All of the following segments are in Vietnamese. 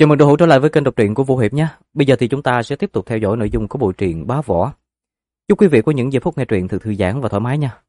Chào mừng đội hữu trở lại với kênh đọc truyện của Vô Hiệp nhé. Bây giờ thì chúng ta sẽ tiếp tục theo dõi nội dung của bộ truyện Bá Võ. Chúc quý vị có những giây phút nghe truyện thật thư giãn và thoải mái nha.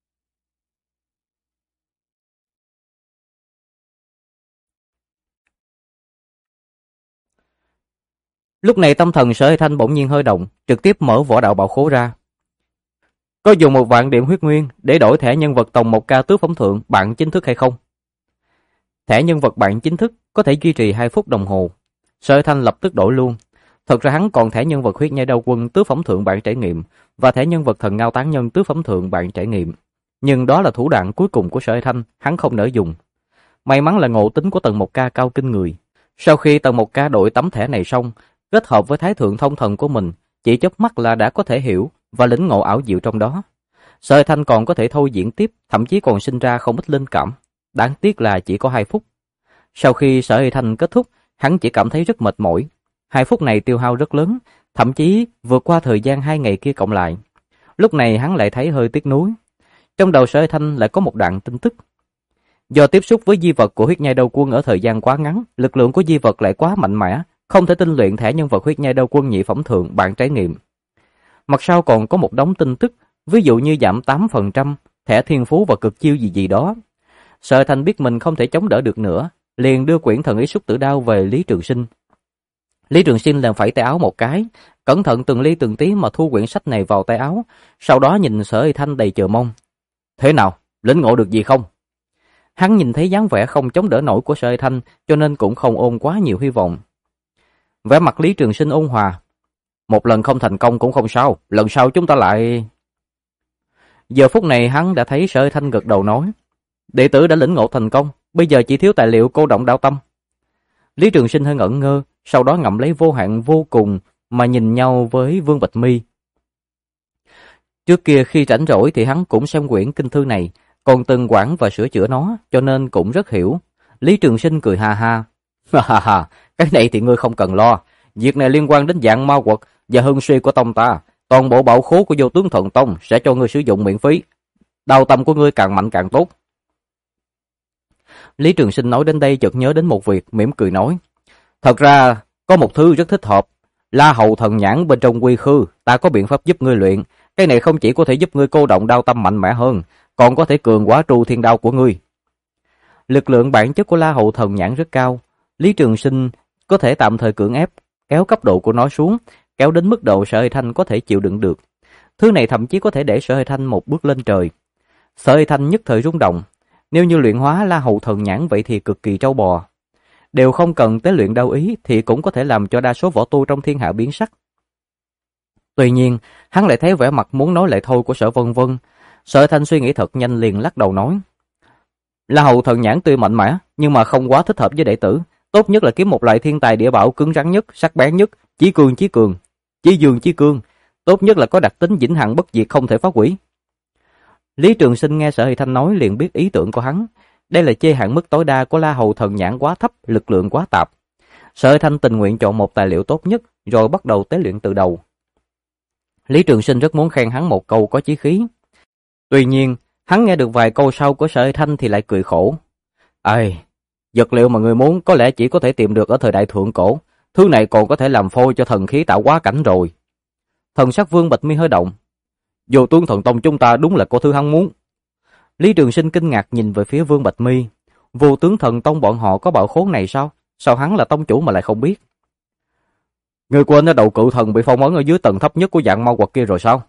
Lúc này tâm thần Sở Hải Thanh bỗng nhiên hơi động, trực tiếp mở võ đạo bảo khố ra. Có dùng 1.000 điểm huyết nguyên để đổi thẻ nhân vật tòng 1K tứ phẩm thượng bạn chính thức hay không? Thẻ nhân vật bạn chính thức có thể duy trì 2 phút đồng hồ. Sở Hải Thanh lập tức đổi luôn. Thật ra hắn còn thẻ nhân vật huyết nhai đao quân tứ phẩm thượng bạn trải nghiệm và thẻ nhân vật thần ngao tán nhân tứ phẩm thượng bạn trải nghiệm. Nhưng đó là thủ đoạn cuối cùng của Sở Hải Thanh, hắn không nỡ dùng. May mắn là ngộ tính của tầng 1K cao kinh người. Sau khi tầng 1K đổi tấm thẻ này xong, kết hợp với thái thượng thông thần của mình, chỉ chớp mắt là đã có thể hiểu và lĩnh ngộ ảo diệu trong đó. Sở Hải Thanh còn có thể thôi diễn tiếp, thậm chí còn sinh ra không ít linh cảm. Đáng tiếc là chỉ có 2 phút. Sau khi Sở Hải Thanh kết thúc, hắn chỉ cảm thấy rất mệt mỏi. 2 phút này tiêu hao rất lớn, thậm chí vượt qua thời gian 2 ngày kia cộng lại. Lúc này hắn lại thấy hơi tiếc nuối. Trong đầu Sở Hải Thanh lại có một đoạn tin tức. Do tiếp xúc với di vật của huyết nhai đao quân ở thời gian quá ngắn, lực lượng của di vật lại quá mạnh mẽ, không thể tinh luyện thẻ nhân vật huyết nhai đao quân nhị phẩm thượng bạn trải nghiệm. Mặt sau còn có một đống tin tức, ví dụ như giảm 8%, thẻ thiên phú và cực chiêu gì gì đó. Sở Hải Thanh biết mình không thể chống đỡ được nữa, liền đưa quyển thần ý xúc tử đao về Lý Trường Sinh. Lý Trường Sinh làm phẩy tay áo một cái, cẩn thận từng ly từng tí mà thu quyển sách này vào tay áo, sau đó nhìn Sở Hải Thanh đầy chờ mong. Thế nào, lĩnh ngộ được gì không? Hắn nhìn thấy dáng vẻ không chống đỡ nổi của Sở Hải Thanh, cho nên cũng không ôm quá nhiều hy vọng. Vẻ mặt Lý Trường Sinh ôn hòa. Một lần không thành công cũng không sao, lần sau chúng ta lại... Giờ phút này hắn đã thấy Sở Hải Thanh gật đầu nói. Đệ tử đã lĩnh ngộ thành công, bây giờ chỉ thiếu tài liệu cô động đạo tâm. Lý Trường Sinh hơi ngẩn ngơ, sau đó ngậm lấy vô hạn vô cùng mà nhìn nhau với Vương Bạch Mi. Trước kia khi rảnh rỗi thì hắn cũng xem quyển kinh thư này, còn từng quản và sửa chữa nó, cho nên cũng rất hiểu. Lý Trường Sinh cười ha ha. Ha ha, cái này thì ngươi không cần lo. Việc này liên quan đến dạng ma quật và hưng suy của tông ta. Toàn bộ bảo khố của Vô Tướng Thần Tông sẽ cho ngươi sử dụng miễn phí. Đạo tâm của ngươi càng mạnh càng tốt. Lý Trường Sinh nói đến đây chợt nhớ đến một việc, mỉm cười nói. Thật ra, có một thứ rất thích hợp. La Hầu Thần Nhãn bên trong quy khư, ta có biện pháp giúp ngươi luyện. Cái này không chỉ có thể giúp ngươi cô động đao tâm mạnh mẽ hơn, còn có thể cường hóa tru thiên đao của ngươi. Lực lượng bản chất của La Hầu Thần Nhãn rất cao. Lý Trường Sinh có thể tạm thời cưỡng ép, kéo cấp độ của nó xuống, kéo đến mức độ Sở Hải Thanh có thể chịu đựng được. Thứ này thậm chí có thể để Sở Hải Thanh một bước lên trời. Sở Hải Thanh nhất thời rung động. Nếu như luyện hóa La Hầu Thần Nhãn vậy thì cực kỳ trâu bò. Đều không cần tế luyện đao ý thì cũng có thể làm cho đa số võ tu trong thiên hạ biến sắc. Tuy nhiên, hắn lại thấy vẻ mặt muốn nói lại thôi của Sở Vân Vân. Sở Hải Thanh suy nghĩ thật nhanh liền lắc đầu nói. La Hầu Thần Nhãn tuy mạnh mẽ, nhưng mà không quá thích hợp với đệ tử. Tốt nhất là kiếm một loại thiên tài địa bảo cứng rắn nhất, sắc bén nhất, chí cường, chí dương chí cương. Tốt nhất là có đặc tính vĩnh hằng bất diệt không thể phá hủy. Lý Trường Sinh nghe Sở Hải Thanh nói liền biết ý tưởng của hắn. Đây là chê hạn mức tối đa của La Hầu Thần Nhãn quá thấp, lực lượng quá tạp. Sở Hải Thanh tình nguyện chọn một tài liệu tốt nhất, rồi bắt đầu tế luyện từ đầu. Lý Trường Sinh rất muốn khen hắn một câu có chí khí. Tuy nhiên, hắn nghe được vài câu sau của Sở Hải Thanh thì lại cười khổ. Ai, vật liệu mà người muốn có lẽ chỉ có thể tìm được ở thời đại thượng cổ. Thứ này còn có thể làm phôi cho thần khí tạo hóa cảnh rồi. Thần sắc Vương Bạch Mi hơi động. Vô Tướng Thần Tông chúng ta đúng là có thứ hắn muốn. Lý Trường Sinh kinh ngạc nhìn về phía Vương Bạch Mi. Vô Tướng Thần Tông bọn họ có bảo khố này sao? Sao hắn là tông chủ mà lại không biết? Người quên ở đầu cự thần bị phong ấn ở dưới tầng thấp nhất của dạng ma quật kia rồi sao?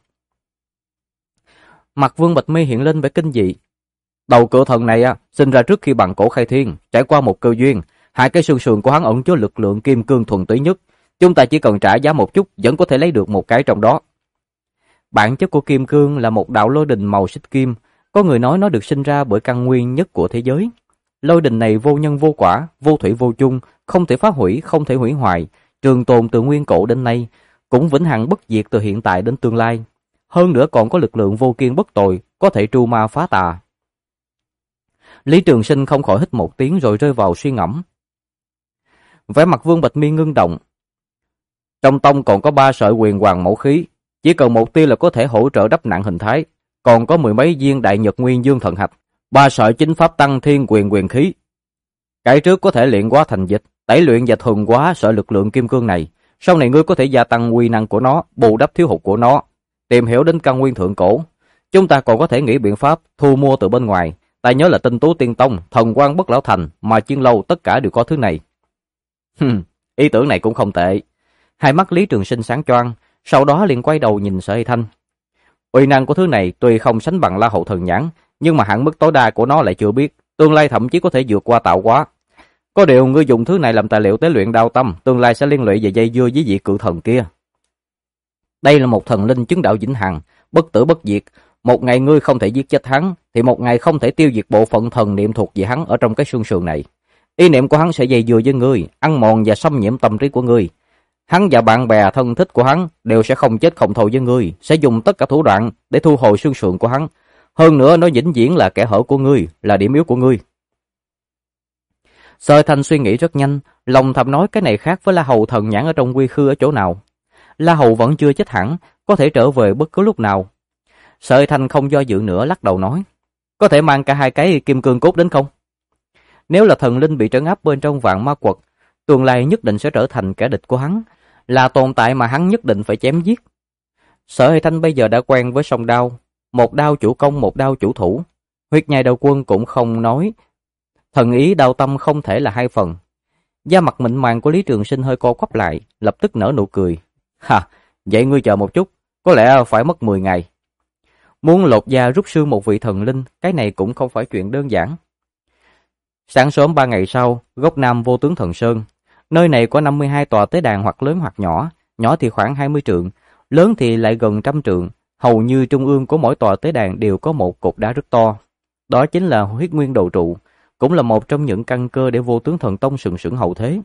Mặt Vương Bạch Mi hiện lên vẻ kinh dị. Đầu cự thần này sinh ra trước khi bằng cổ khai thiên, trải qua một cơ duyên, hai cái xương sườn của hắn ẩn chứa lực lượng kim cương thuần túy nhất. Chúng ta chỉ cần trả giá một chút vẫn có thể lấy được một cái trong đó. Bản chất của kim cương là một đạo lôi đình màu xích kim. Có người nói nó được sinh ra bởi căn nguyên nhất của thế giới. Lôi đình này vô nhân vô quả, vô thủy vô chung, không thể phá hủy, không thể hủy hoại, trường tồn từ nguyên cổ đến nay, cũng vĩnh hằng bất diệt từ hiện tại đến tương lai. Hơn nữa còn có lực lượng vô kiên bất tồi, có thể tru ma phá tà. Lý Trường Sinh không khỏi hít một tiếng rồi rơi vào suy ngẫm. Vẻ mặt Vương Bạch Mi ngưng động. Trong tông còn có 3 sợi quyền hoàng mẫu khí, chỉ cần một tia là có thể hỗ trợ đắp nặng hình thái. Còn có 10 mấy viên đại nhật nguyên dương thần hạch, 3 sợi chính pháp tăng thiên quyền khí. Cái trước có thể luyện hóa thành dịch, Tẩy luyện và thuần hóa sở lực lượng kim cương này, sau này ngươi có thể gia tăng uy năng của nó, bù đắp thiếu hụt của nó, tìm hiểu đến căn nguyên thượng cổ. Chúng ta còn có thể nghĩ biện pháp thu mua từ bên ngoài. Ta nhớ là Tinh Tú Tiên Tông, Thần Quang Bất Lão Thành, mà Chiên Lâu tất cả đều có thứ này. Ý tưởng này cũng không tệ. Hai mắt Lý Trường Sinh sáng choang, sau đó liền quay đầu nhìn Sở Hy Thanh. Uy năng của thứ này tuy không sánh bằng La Hầu Thần Nhãn, nhưng mà hạn mức tối đa của nó lại chưa biết, tương lai thậm chí có thể vượt qua tạo hóa. Có điều ngươi dùng thứ này làm tài liệu tế luyện đao tâm, tương lai sẽ liên lụy về dây dưa với vị cự thần kia. Đây là một thần linh chứng đạo vĩnh hằng, bất tử bất diệt. Một ngày ngươi không thể giết chết hắn, thì một ngày không thể tiêu diệt bộ phận thần niệm thuộc về hắn ở trong cái xương sườn này. Ý niệm của hắn sẽ dây dưa với ngươi, ăn mòn và xâm nhiễm tâm trí của ngươi. Hắn và bạn bè thân thích của hắn đều sẽ không chết không thôi với ngươi, sẽ dùng tất cả thủ đoạn để thu hồi xương sườn của hắn. Hơn nữa nó vĩnh viễn là kẻ hở của ngươi, là điểm yếu của ngươi. Sở Thanh suy nghĩ rất nhanh, lòng thầm nói cái này khác với La Hầu Thần Nhãn ở trong quy khư ở chỗ nào. La Hầu vẫn chưa chết hẳn, có thể trở về bất cứ lúc nào. Sở Thanh không do dự nữa, lắc đầu nói, có thể mang cả hai cái kim cương cốt đến không? Nếu là thần linh bị trấn áp bên trong vạn ma quật, tương lai nhất định sẽ trở thành kẻ địch của hắn, là tồn tại mà hắn nhất định phải chém giết. Sở Thanh bây giờ đã quen với song đao, một đao chủ công, một đao chủ thủ. Huyết Nhai Đao Quân cũng không nói, thần ý đao tâm không thể là hai phần. Da mặt mịn màng của Lý Trường Sinh hơi co quắp lại, lập tức nở nụ cười. Vậy ngươi chờ một chút, có lẽ phải mất 10 ngày. Muốn lột da rút xương một vị thần linh, cái này cũng không phải chuyện đơn giản. Sáng sớm 3 ngày sau, góc nam Vô Tướng Thần Sơn. Nơi này có 52 tòa tế đàn hoặc lớn hoặc nhỏ, nhỏ thì khoảng 20 trượng, lớn thì lại gần 100 trượng. Hầu như trung ương của mỗi tòa tế đàn đều có một cột đá rất to. Đó chính là Huyết Nguyên Đồ Trụ, cũng là một trong những căn cơ để Vô Tướng Thần Tông sừng sững hậu thế.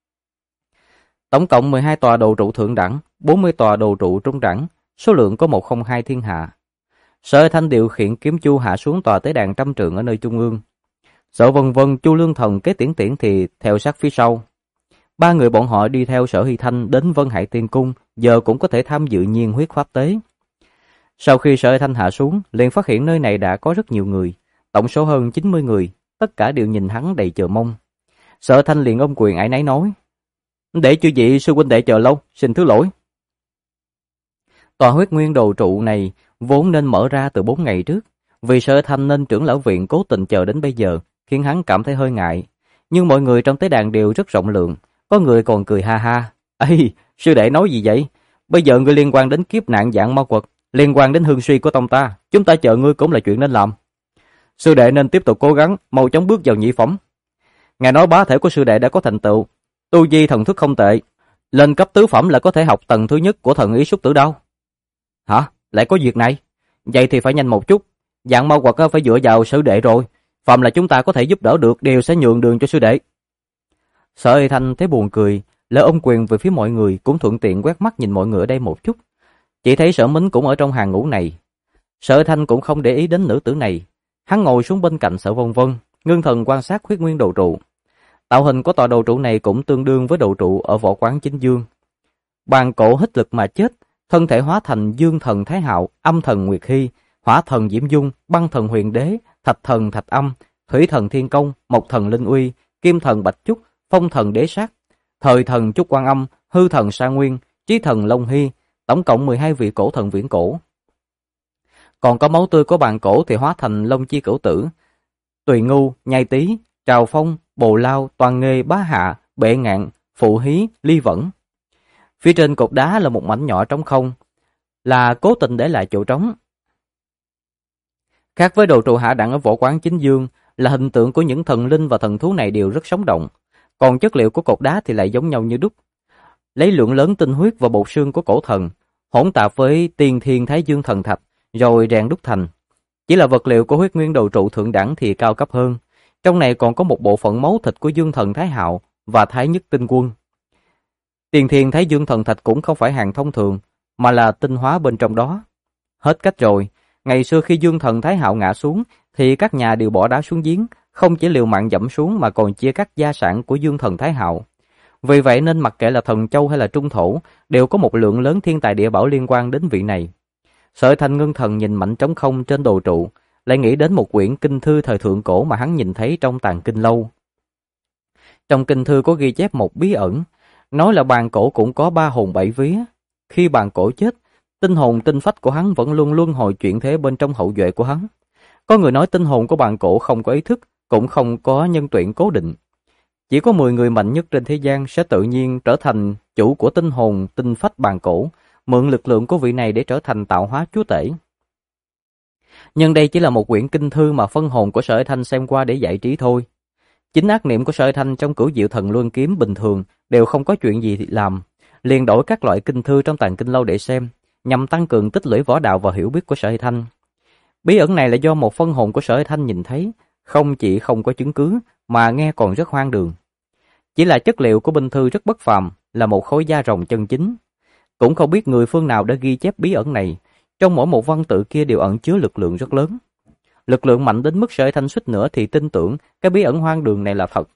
Tổng cộng 12 tòa đồ trụ thượng đẳng, 40 tòa đồ trụ trung đẳng, số lượng có 102 thiên hạ. Sở Thanh điều khiển kiếm chu hạ xuống tòa tế đàn 100 trượng ở nơi trung ương. Sở Vân Vân, Chu Lương Thần, Kế Tiễn Tiễn thì theo sát phía sau. Ba người bọn họ đi theo Sở Hy Thanh đến Vân Hải Tiên Cung, giờ cũng có thể tham dự nhiên huyết pháp tế. Sau khi Sở Hy Thanh hạ xuống, liền phát hiện nơi này đã có rất nhiều người, tổng số hơn 90 người, tất cả đều nhìn hắn đầy chờ mong. Sở Thanh liền ôm quyền áy náy nói, để chư vị sư huynh đệ chờ lâu, xin thứ lỗi. Tòa Huyết Nguyên Đồ Trụ này vốn nên mở ra từ 4 ngày trước, vì Sở Thanh nên trưởng lão viện cố tình chờ đến bây giờ, khiến hắn cảm thấy hơi ngại. Nhưng mọi người trong tế đàn đều rất rộng lượng, có người còn cười ha ha. Ê, sư đệ nói gì vậy? Bây giờ ngươi liên quan đến kiếp nạn dạng ma quật, liên quan đến hương suy của tông ta, chúng ta chờ ngươi cũng là chuyện nên làm. Sư đệ nên tiếp tục cố gắng, mau chóng bước vào nhị phẩm. Ngài nói bá thể của sư đệ đã có thành tựu, tu vi thần thức không tệ, lên cấp tứ phẩm là có thể học tầng thứ nhất của thần ý xúc tử đao. Hả? Lại có việc này? Vậy thì phải nhanh một chút, dạng ma quật phải dựa vào sư đệ rồi, phàm là chúng ta có thể giúp đỡ được đều sẽ nhường đường cho sư đệ. Sở Hy Thanh thấy buồn cười, lỡ ôm quyền về phía mọi người, cũng thuận tiện quét mắt nhìn mọi người ở đây một chút. Chỉ thấy Sở Mính cũng ở trong hàng ngũ này. Sở Hy Thanh cũng không để ý đến nữ tử này, hắn ngồi xuống bên cạnh Sở Vân Vân, ngưng thần quan sát Huyết Nguyên Đồ Trụ. Tạo hình của tòa đồ trụ này cũng tương đương với đồ trụ ở võ quán Chính Dương. Bàn cổ hít lực mà chết, thân thể hóa thành Dương Thần Thái Hạo, Âm Thần Nguyệt Hy, Hỏa Thần Diễm Dung, Băng Thần Huyền Đế, Thạch Thần Thạch Âm, Thủy Thần Thiên Công, Mộc Thần Linh Uy, Kim Thần Bạch Trúc, Phong Thần Đế Sát, Thời Thần Trúc Quan Âm, Hư Thần Sa Nguyên, Chí Thần Long Hy, tổng cộng 12 vị cổ thần viễn cổ. Còn có máu tươi của bàn cổ thì hóa thành Long Chi Cửu Tử, Tùy Ngưu, Nhai Tý, Trào Phong, Bồ Lao, Toàn Nghê, Bá Hạ, Bệ Ngạn, Phụ Hí, Ly Vẫn. Phía trên cột đá là một mảnh nhỏ trống không, là cố tình để lại chỗ trống. Khác với đồ trụ hạ đẳng ở võ quán Chính Dương, là hình tượng của những thần linh và thần thú này đều rất sống động, còn chất liệu của cột đá thì lại giống nhau như đúc. Lấy lượng lớn tinh huyết và bột xương của cổ thần, hỗn tạp với Tiên Thiên Thái Dương Thần Thạch, rồi rèn đúc thành. Chỉ là vật liệu của Huyết Nguyên Đồ Trụ thượng đẳng thì cao cấp hơn. Trong này còn có một bộ phận máu thịt của Dương Thần Thái Hạo và Thái Nhất Tinh Quân. Tiên Thiên Thái Dương Thần Thạch cũng không phải hàng thông thường, mà là tinh hóa bên trong đó. Hết cách rồi, ngày xưa khi Dương Thần Thái Hạo ngã xuống, thì các nhà đều bỏ đá xuống giếng, không chỉ liều mạng dẫm xuống mà còn chia cắt gia sản của Dương Thần Thái Hạo. Vì vậy nên mặc kệ là thần châu hay là trung thổ, đều có một lượng lớn thiên tài địa bảo liên quan đến vị này. Sở Thanh ngưng thần nhìn mảnh trống không trên đồ trụ, lại nghĩ đến một quyển kinh thư thời thượng cổ mà hắn nhìn thấy trong tàng kinh lâu. Trong kinh thư có ghi chép một bí ẩn, nói là bàn cổ cũng có 3 hồn 7 vía. Khi bàn cổ chết, tinh hồn tinh phách của hắn vẫn luôn luân hồi chuyển thế bên trong hậu duệ của hắn. Có người nói tinh hồn của bàn cổ không có ý thức, cũng không có nhân tuyển cố định. Chỉ có 10 người mạnh nhất trên thế gian sẽ tự nhiên trở thành chủ của tinh hồn tinh phách bàn cổ, mượn lực lượng của vị này để trở thành tạo hóa chúa tể. Nhưng đây chỉ là một quyển kinh thư mà phân hồn của Sở Hải Thanh xem qua để giải trí thôi. Chính ác niệm của Sở Hải Thanh trong Cửu Diệu Thần Luân Kiếm bình thường đều không có chuyện gì làm, liền đổi các loại kinh thư trong Tàng Kinh Lâu để xem, nhằm tăng cường tích lũy võ đạo và hiểu biết của Sở Hải Thanh. Bí ẩn này là do một phân hồn của Sở Hải Thanh nhìn thấy, không chỉ không có chứng cứ mà nghe còn rất hoang đường. Chỉ là chất liệu của binh thư rất bất phàm, là một khối da rồng chân chính. Cũng không biết người phương nào đã ghi chép bí ẩn này, trong mỗi một văn tự kia đều ẩn chứa lực lượng rất lớn. Lực lượng mạnh đến mức Sở Hải Thanh suýt nữa thì tin tưởng cái bí ẩn hoang đường này là thật.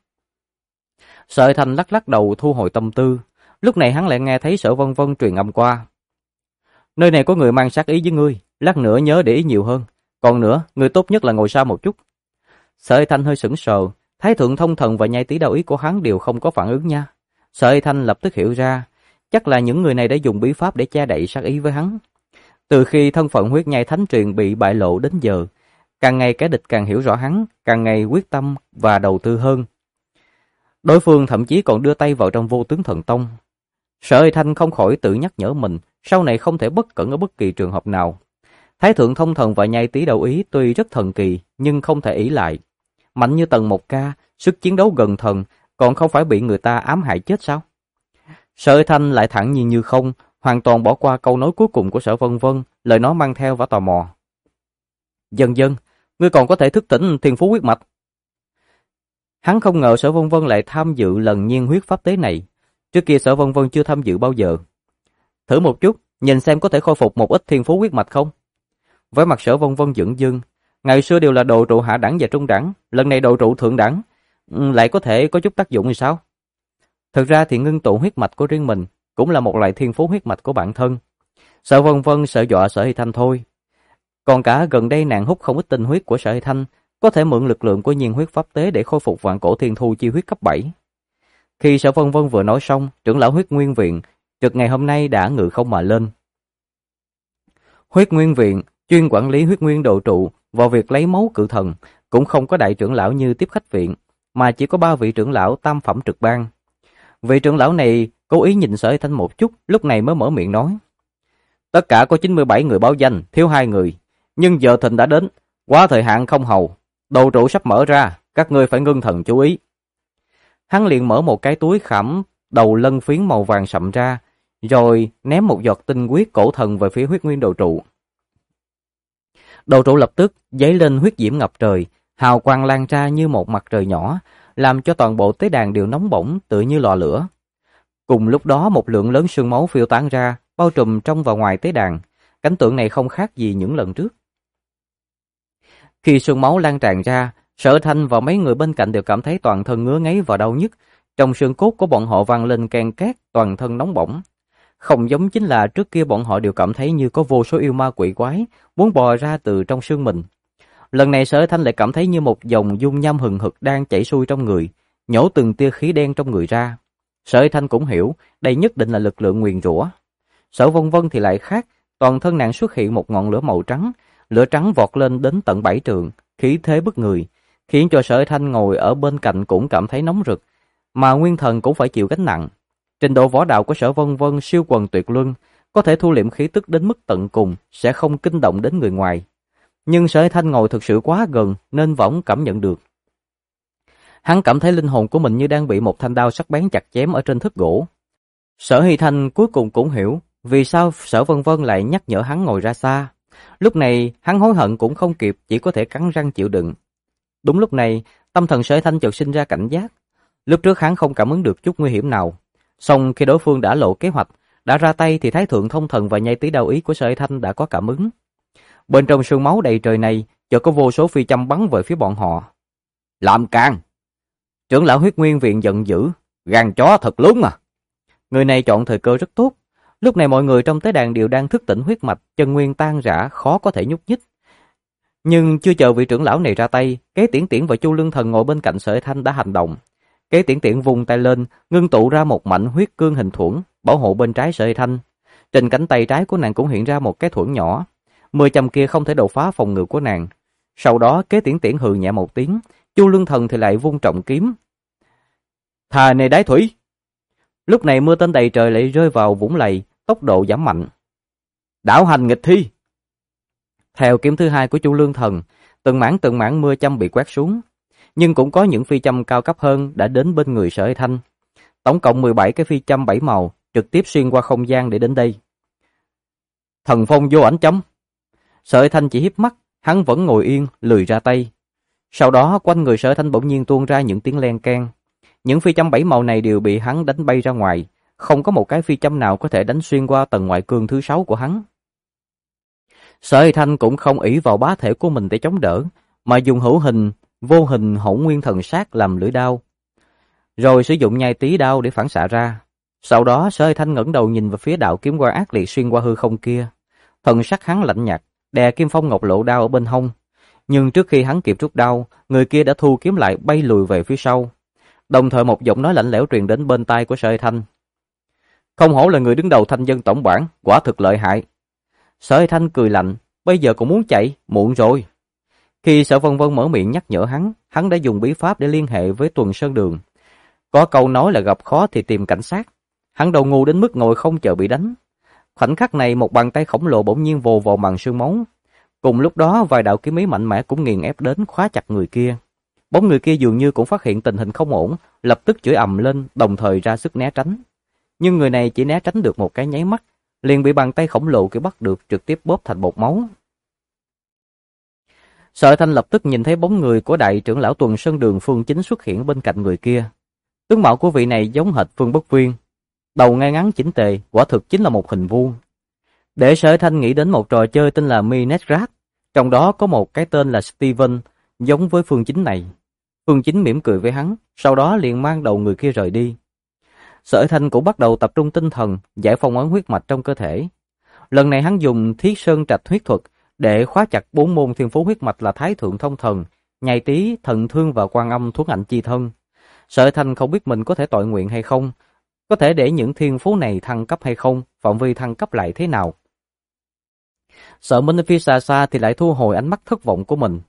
Sở Hải Thanh lắc lắc đầu thu hồi tâm tư, lúc này hắn lại nghe thấy Sở Vân Vân truyền âm qua. Nơi này có người mang sát ý với ngươi, lát nữa nhớ để ý nhiều hơn. Còn nữa, ngươi tốt nhất là ngồi xa một chút. Sở Hải Thanh hơi sững sờ, Thái Thượng Thông Thần và Nhai Tí Đao Ý của hắn đều không có phản ứng nha. Sở Hải Thanh lập tức hiểu ra, chắc là những người này đã dùng bí pháp để che đậy sát ý với hắn. Từ khi thân phận huyết nhai thánh truyền bị bại lộ đến giờ, càng ngày kẻ địch càng hiểu rõ hắn, càng ngày quyết tâm và đầu tư hơn. Đối phương thậm chí còn đưa tay vào trong Vô Tướng Thần Tông. Sở Hải Thanh không khỏi tự nhắc nhở mình, sau này không thể bất cẩn ở bất kỳ trường hợp nào. Thái Thượng Thông Thần và Nhai Tí Đao Ý tuy rất thần kỳ, nhưng không thể ỷ lại. Mạnh như Tần Một Ca, sức chiến đấu gần thần, còn không phải bị người ta ám hại chết sao? Sở Hải Thanh lại thản nhiên như không, hoàn toàn bỏ qua câu nói cuối cùng của Sở Vân Vân, lời nói mang theo vẻ tò mò. Dần dần, ngươi còn có thể thức tỉnh Thiên Phú huyết mạch. Hắn không ngờ Sở Vân Vân lại tham dự lần nhiên huyết pháp tế này. Trước kia Sở Vân Vân chưa tham dự bao giờ. Thử một chút, nhìn xem có thể khôi phục một ít Thiên Phú huyết mạch không? Với mặt Sở Vân Vân dửng dưng, ngày xưa đều là độ trụ hạ đẳng và trung đẳng, lần này độ trụ thượng đẳng, lại có thể có chút tác dụng thì sao? Thực ra thì ngưng tụ huyết mạch của riêng mình cũng là một loại thiên phú huyết mạch của bản thân. Sở Vân Vân sợ dọa Sở Hải Thanh thôi. Còn cả gần đây nàng hút không ít tinh huyết của Sở Hải Thanh, có thể mượn lực lượng của nhiên huyết pháp tế để khôi phục vạn cổ thiên thu chi huyết cấp 7. Khi Sở Vân Vân vừa nói xong, trưởng lão huyết nguyên viện trực ngày hôm nay đã ngự không mà lên. Huyết nguyên viện chuyên quản lý huyết nguyên độ trụ vào việc lấy máu cự thần, cũng không có đại trưởng lão như tiếp khách viện, mà chỉ có 3 vị trưởng lão tam phẩm trực ban. Vị trưởng lão này cố ý nhìn Sở Hải Thanh một chút, lúc này mới mở miệng nói. Tất cả có 97 người báo danh, thiếu 2 người. Nhưng giờ thìn đã đến, quá thời hạn không hầu. Đồ trụ sắp mở ra, các ngươi phải ngưng thần chú ý. Hắn liền mở một cái túi khảm đầu lân phiến màu vàng sậm ra, rồi ném một giọt tinh huyết cổ thần về phía huyết nguyên đồ trụ. Đồ trụ lập tức dấy lên huyết diễm ngập trời, hào quang lan ra như một mặt trời nhỏ, làm cho toàn bộ tế đàn đều nóng bỏng tựa như lò lửa. Cùng lúc đó một lượng lớn sương máu phiêu tán ra, bao trùm trong và ngoài tế đàn. Cảnh tượng này không khác gì những lần trước. Khi sương máu lan tràn ra, Sở Thanh và mấy người bên cạnh đều cảm thấy toàn thân ngứa ngáy và đau nhức. Trong xương cốt của bọn họ vang lên ken két, toàn thân nóng bỏng. Không giống chính là trước kia bọn họ đều cảm thấy như có vô số yêu ma quỷ quái muốn bò ra từ trong xương mình. Lần này Sở Thanh lại cảm thấy như một dòng dung nham hừng hực đang chảy xuôi trong người, nhổ từng tia khí đen trong người ra. Sở Thanh cũng hiểu, đây nhất định là lực lượng nguyền rủa. Sở Vân Vân thì lại khác, toàn thân nàng xuất hiện một ngọn lửa màu trắng, lửa trắng vọt lên đến tận 7 trượng, khí thế bức người, khiến cho Sở Thanh ngồi ở bên cạnh cũng cảm thấy nóng rực, mà nguyên thần cũng phải chịu gánh nặng. Trình độ võ đạo của Sở Vân Vân siêu quần tuyệt luân, có thể thu liễm khí tức đến mức tận cùng, sẽ không kinh động đến người ngoài. Nhưng Sở Thanh ngồi thực sự quá gần nên vẫn cảm nhận được. Hắn cảm thấy linh hồn của mình như đang bị một thanh đao sắc bén chặt chém ở trên thớt gỗ. Sở Hy Thanh cuối cùng cũng hiểu vì sao Sở Vân Vân lại nhắc nhở hắn ngồi ra xa. Lúc này hắn hối hận cũng không kịp, chỉ có thể cắn răng chịu đựng. Đúng lúc này, tâm thần Sở Thanh chợt sinh ra cảnh giác. Lúc trước hắn không cảm ứng được chút nguy hiểm nào, song khi đối phương đã lộ kế hoạch, đã ra tay thì Thái Thượng Thông Thần và Nhai Tí Đao Ý của Sở Thanh đã có cảm ứng. Bên trong sương máu đầy trời này, chợt có vô số phi châm bắn về phía bọn họ. Làm càn! Trưởng lão huyết nguyên viện giận dữ, gan chó thật lớn à! Người này chọn thời cơ rất tốt. Lúc này mọi người trong tế đàn đều đang thức tỉnh huyết mạch, chân nguyên tan rã, khó có thể nhúc nhích. Nhưng chưa chờ vị trưởng lão này ra tay, Kế Tiễn Tiễn và Chu Lương Thần ngồi bên cạnh Sở Thanh đã hành động. Kế Tiễn Tiễn vung tay lên, ngưng tụ ra một mảnh huyết cương hình thuẫn, bảo hộ bên trái Sở Hy Thanh. Trên cánh tay trái của nàng cũng hiện ra một cái thuẫn nhỏ. 10 châm kia không thể đột phá phòng ngự của nàng. Sau đó Kế Tiễn Tiễn hừ nhẹ một tiếng, Chu Lương Thần thì lại vung trọng kiếm. Thà này đái thủy! Lúc này mưa tên đầy trời lại rơi vào vũng lầy, tốc độ giảm mạnh. Đảo hành nghịch thi! Theo kiếm thứ hai của Chu Lương Thần, từng mảng mưa châm bị quét xuống. Nhưng cũng có những phi châm cao cấp hơn đã đến bên người Sở Hy Thanh. Tổng cộng 17 cái phi châm 7 màu, trực tiếp xuyên qua không gian để đến đây. Thần phong vô ảnh châm! Sở Hy Thanh chỉ híp mắt, hắn vẫn ngồi yên, lười ra tay. Sau đó quanh người Sở Hy Thanh bỗng nhiên tuôn ra những tiếng len keng. Những phi châm 7 màu này đều bị hắn đánh bay ra ngoài, không có một cái phi châm nào có thể đánh xuyên qua tầng ngoại cương thứ 6 của hắn. Sở Hy Thanh cũng không ỷ vào bá thể của mình để chống đỡ, mà dùng hữu hình, vô hình Hỗn Nguyên Thần Sát làm lưỡi đao, rồi sử dụng nhai tí đao để phản xạ ra. Sau đó Sở Hy Thanh ngẩng đầu nhìn về phía đạo kiếm quang ác liệt xuyên qua hư không kia. Thần sắc hắn lạnh nhạt, đè Kim Phong Ngọc Lộ đao ở bên hông, nhưng trước khi hắn kịp rút đao, người kia đã thu kiếm lại bay lùi về phía sau. Đồng thời một giọng nói lạnh lẽo truyền đến bên tai của Sở Hy Thanh. Không hổ là người đứng đầu Thanh Dân tổng bản, quả thực lợi hại. Sở Hy Thanh cười lạnh, bây giờ cũng muốn chạy, muộn rồi. Khi Sở Vân Vân mở miệng nhắc nhở hắn đã dùng bí pháp để liên hệ với Tuần Sơn Đường. Có câu nói là gặp khó thì tìm cảnh sát. Hắn đầu ngu đến mức ngồi không chờ bị đánh. Khoảnh khắc này một bàn tay khổng lồ bỗng nhiên vồ vào màn sương máu. Cùng lúc đó vài đạo kiếm ý mạnh mẽ cũng nghiền ép đến khóa chặt người kia. Bóng người kia dường như cũng phát hiện tình hình không ổn, lập tức chửi ầm lên, đồng thời ra sức né tránh. Nhưng người này chỉ né tránh được một cái nháy mắt, liền bị bàn tay khổng lồ kia bắt được, trực tiếp bóp thành bột máu. Sở Thanh lập tức nhìn thấy bóng người của đại trưởng lão Tuần Sơn Đường Phương Chính xuất hiện bên cạnh người kia. Tướng mạo của vị này giống hệt Phương Bất Viên, đầu ngay ngắn chỉnh tề, quả thực chính là một hình vuông. Để Sở Thanh nghĩ đến một trò chơi tên là Minecraft, trong đó có một cái tên là Steven, giống với Phương Chính này. Phương Chính mỉm cười với hắn, sau đó liền mang đầu người kia rời đi. Sở Thanh cũng bắt đầu tập trung tinh thần, giải phong ấn huyết mạch trong cơ thể. Lần này hắn dùng Thiết Sơn Trạch huyết thuật để khóa chặt 4 môn thiên phú huyết mạch là Thái Thượng Thông Thần, Nhai Tý, Thần Thương và Quan Âm Thuấn Ảnh Chi Thân. Sở Thanh không biết mình có thể tội nguyện hay không, có thể để những thiên phú này thăng cấp hay không, phạm vi thăng cấp lại thế nào. Sở Minh phía xa xa thì lại thu hồi ánh mắt thất vọng của mình.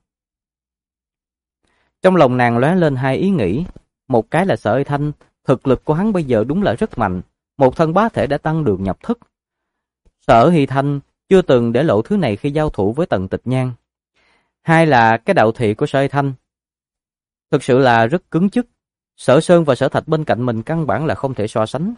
Trong lòng nàng lóe lên hai ý nghĩ, một cái là Sở Thanh, thực lực của hắn bây giờ đúng là rất mạnh, một thân bá thể đã tăng được nhập thức. Sở Hy Thanh chưa từng để lộ thứ này khi giao thủ với Tần Tịch Nhan. Hai là cái đạo thị của Sở Hy Thanh thực sự là rất cứng chức, Sở Sơn và Sở Thạch bên cạnh mình căn bản là không thể so sánh.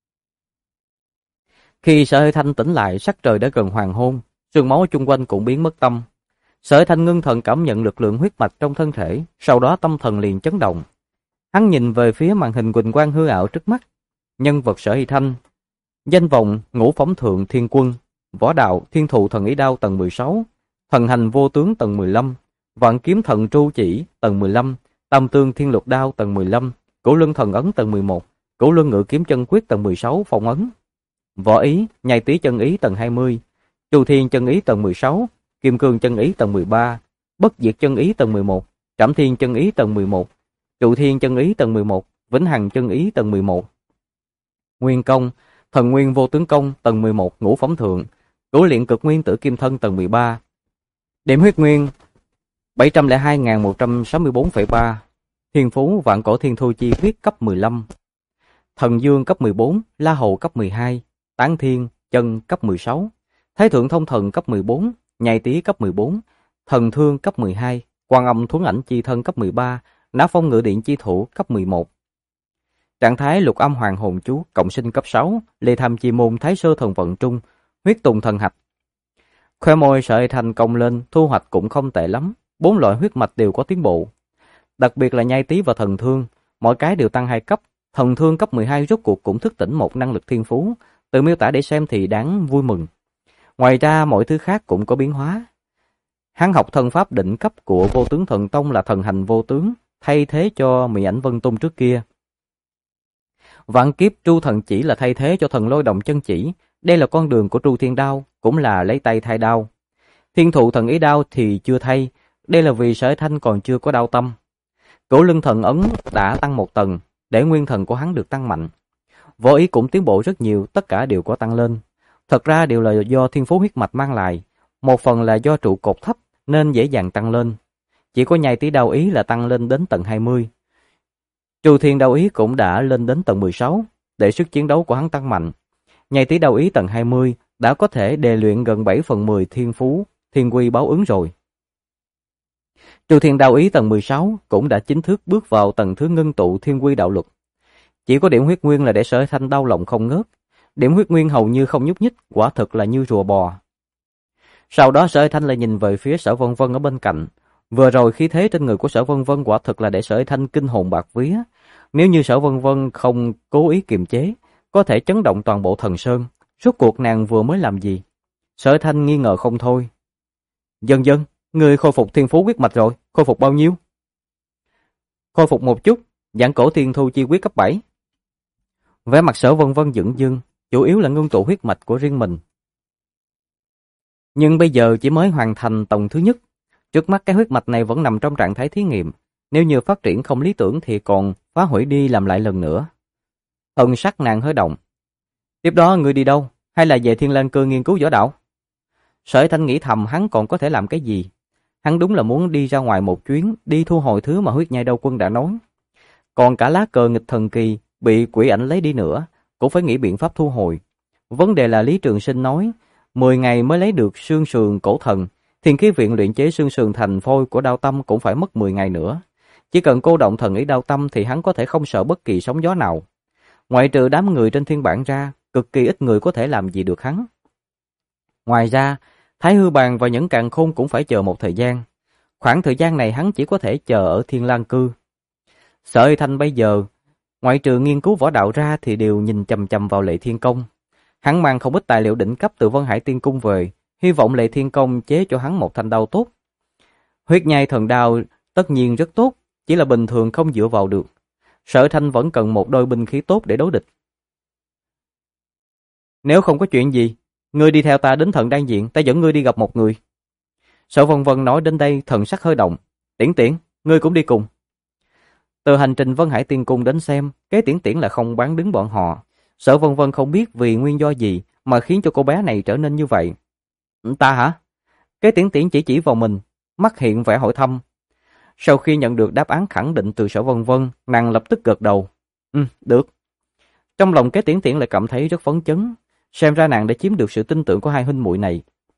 Khi Sở Hy Thanh tỉnh lại, sắc trời đã gần hoàng hôn, sương máu chung quanh cũng biến mất tâm. Sở Hy Thanh ngưng thần cảm nhận lực lượng huyết mạch trong thân thể, sau đó tâm thần liền chấn động. Hắn nhìn về phía màn hình quỳnh quang hư ảo trước mắt. Nhân vật Sở Hy Thanh, danh vọng Ngũ Phóng Thượng Thiên Quân, võ đạo Thiên Thụ Thần Ý Đao tầng 16, Thần Hành Vô Tướng tầng 15, Vạn Kiếm Thần Tru Chỉ tầng 15, Tam Tương Thiên Lục Đao tầng 15, Cửu Luân Thần Ấn tầng 11, Cửu Luân Ngự Kiếm Chân Quyết tầng 16 phong ấn. Võ ý, Nhai Tý Chân Ý tầng 20, Chu Thiên Chân Ý tầng 16, Kim Cương Chân Ý tầng 13, Bất Diệt Chân Ý tầng 11, Trảm Thiên Chân Ý tầng 11, Trụ Thiên Chân Ý tầng 11, Vĩnh Hằng Chân Ý tầng 11. Nguyên Công, Thần Nguyên Vô Tướng Công tầng 11 Ngũ Phóng Thượng, Cửu Luyện Cực Nguyên Tử Kim Thân tầng 13. Điểm huyết nguyên 702.164,3. Thiên phú Vạn Cổ Thiên Thu Chi Huyết cấp 15. Thần Dương cấp 14, La Hầu cấp 12, Tán Thiên Chân cấp 16, Thái Thượng Thông Thần cấp 14, Nhai Tý cấp 14, Thần Thương cấp 12, Quan Âm Thuấn Ảnh Chi Thân cấp 13, Nã Phong Ngự Điện Chi Thủ cấp 11. Trạng thái Lục Âm Hoàng Hồn Chú cộng sinh cấp 6, Lê Tham Chi Môn Thái Sơ Thần Vận Trung, Huyết Tùng Thần Hạch. Khoe môi Sở Hy Thanh cong lên, thu hoạch cũng không tệ lắm, 4 loại huyết mạch đều có tiến bộ. Đặc biệt là Nhai Tý và Thần Thương, mỗi cái đều tăng 2 cấp, Thần Thương cấp 12 rốt cuộc cũng thức tỉnh một năng lực thiên phú, từ miêu tả để xem thì đáng vui mừng. Ngoài ra mọi thứ khác cũng có biến hóa. Hắn học thân pháp đỉnh cấp của Vô Tướng Thần Tông là Thần Hành Vô Tướng, thay thế cho Mị Ảnh Vân Tung trước kia. Vạn Kiếp Tru Thần Chỉ là thay thế cho Thần Lôi Động Chân Chỉ, đây là con đường của Tru Thiên Đao, cũng là lấy tay thay đao. Thiên Thụ Thần Ý Đao thì chưa thay, đây là vì Sở Thanh còn chưa có đao tâm. Cửu Lưng Thần Ấn đã tăng 1 tầng, để nguyên thần của hắn được tăng mạnh. Võ ý cũng tiến bộ rất nhiều, tất cả đều có tăng lên. Thật ra đều là do thiên phú huyết mạch mang lại, một phần là do trụ cột thấp nên dễ dàng tăng lên. Chỉ có nhai tí đao ý là tăng lên đến tận 20. Trù thiên đao ý cũng đã lên đến tận 16, để sức chiến đấu của hắn tăng mạnh. Nhai tí đao ý tầng 20 đã có thể đề luyện gần 7/10 thiên phú, thiên quy báo ứng rồi. Trù thiên đao ý tầng 16 cũng đã chính thức bước vào tầng thứ ngưng tụ thiên quy đạo luật. Chỉ có điểm huyết nguyên là để Sở Thanh đau lòng không ngớt. Điểm huyết nguyên hầu như không nhúc nhích, quả thực là như rùa bò. Sau đó Sở Thanh lại nhìn về phía Sở Vân Vân ở bên cạnh. Vừa rồi khí thế trên người của Sở Vân Vân quả thực là để Sở Thanh kinh hồn bạt vía. Nếu như Sở Vân Vân không cố ý kiềm chế, có thể chấn động toàn bộ thần sơn. Rốt cuộc nàng vừa mới làm gì? Sở Thanh nghi ngờ không thôi. Dần dần, người khôi phục thiên phú huyết mạch rồi, khôi phục bao nhiêu? Khôi phục một chút, giảng cổ thiên thu chi quyết cấp 7. Vẻ mặt Sở Vân Vân dửng dưng, chủ yếu là ngưng tụ huyết mạch của riêng mình. Nhưng bây giờ chỉ mới hoàn thành tầng thứ nhất. Trước mắt cái huyết mạch này vẫn nằm trong trạng thái thí nghiệm. Nếu như phát triển không lý tưởng thì còn phá hủy đi làm lại lần nữa. Thần sắc nàng hơi động. Tiếp đó người đi đâu? Hay là về Thiên Lang Cơ nghiên cứu võ đạo? Sở Thanh nghĩ thầm hắn còn có thể làm cái gì? Hắn đúng là muốn đi ra ngoài một chuyến, đi thu hồi thứ mà huyết nhai đao quân đã nói. Còn cả lá cờ nghịch thần kỳ bị quỷ ảnh lấy đi nữa, cũng phải nghĩ biện pháp thu hồi. Vấn đề là Lý Trường Sinh nói, 10 ngày mới lấy được xương sườn cổ thần, Thiên Khí viện luyện chế xương sườn thành phôi của Đao Tâm cũng phải mất 10 ngày nữa. Chỉ cần cô động thần ý Đao Tâm thì hắn có thể không sợ bất kỳ sóng gió nào. Ngoại trừ đám người trên thiên bản ra, cực kỳ ít người có thể làm gì được hắn. Ngoài ra, Thái Hư Bàn và những càn khôn cũng phải chờ một thời gian. Khoảng thời gian này hắn chỉ có thể chờ ở Thiên Lang Cư. Sở Thanh bây giờ, ngoại trừ nghiên cứu võ đạo ra thì đều nhìn chằm chằm vào Lệ Thiên Công. Hắn mang không ít tài liệu đỉnh cấp từ Vân Hải Tiên Cung về, hy vọng Lệ Thiên Công chế cho hắn một thanh đao tốt. Huyết nhai thần đao tất nhiên rất tốt, chỉ là bình thường không dựa vào được. Sở Thanh vẫn cần một đôi binh khí tốt để đối địch. Nếu không có chuyện gì, ngươi đi theo ta đến Thần Đan Viện, ta dẫn ngươi đi gặp một người. Sở Vân Vân nói đến đây thần sắc hơi động. Tiễn Tiễn, ngươi cũng đi cùng. Từ hành trình Vân Hải Tiên Cung đến xem, Kế Tiễn Tiễn là không bán đứng bọn họ. Sở Vân Vân không biết vì nguyên do gì mà khiến cho cô bé này trở nên như vậy. Ta hả? Kế Tiễn Tiễn chỉ vào mình, mắt hiện vẻ hỏi thăm. Sau khi nhận được đáp án khẳng định từ Sở Vân Vân, nàng lập tức gật đầu. Được. Trong lòng Kế Tiễn Tiễn lại cảm thấy rất phấn chấn, xem ra nàng đã chiếm được sự tin tưởng của hai huynh muội này.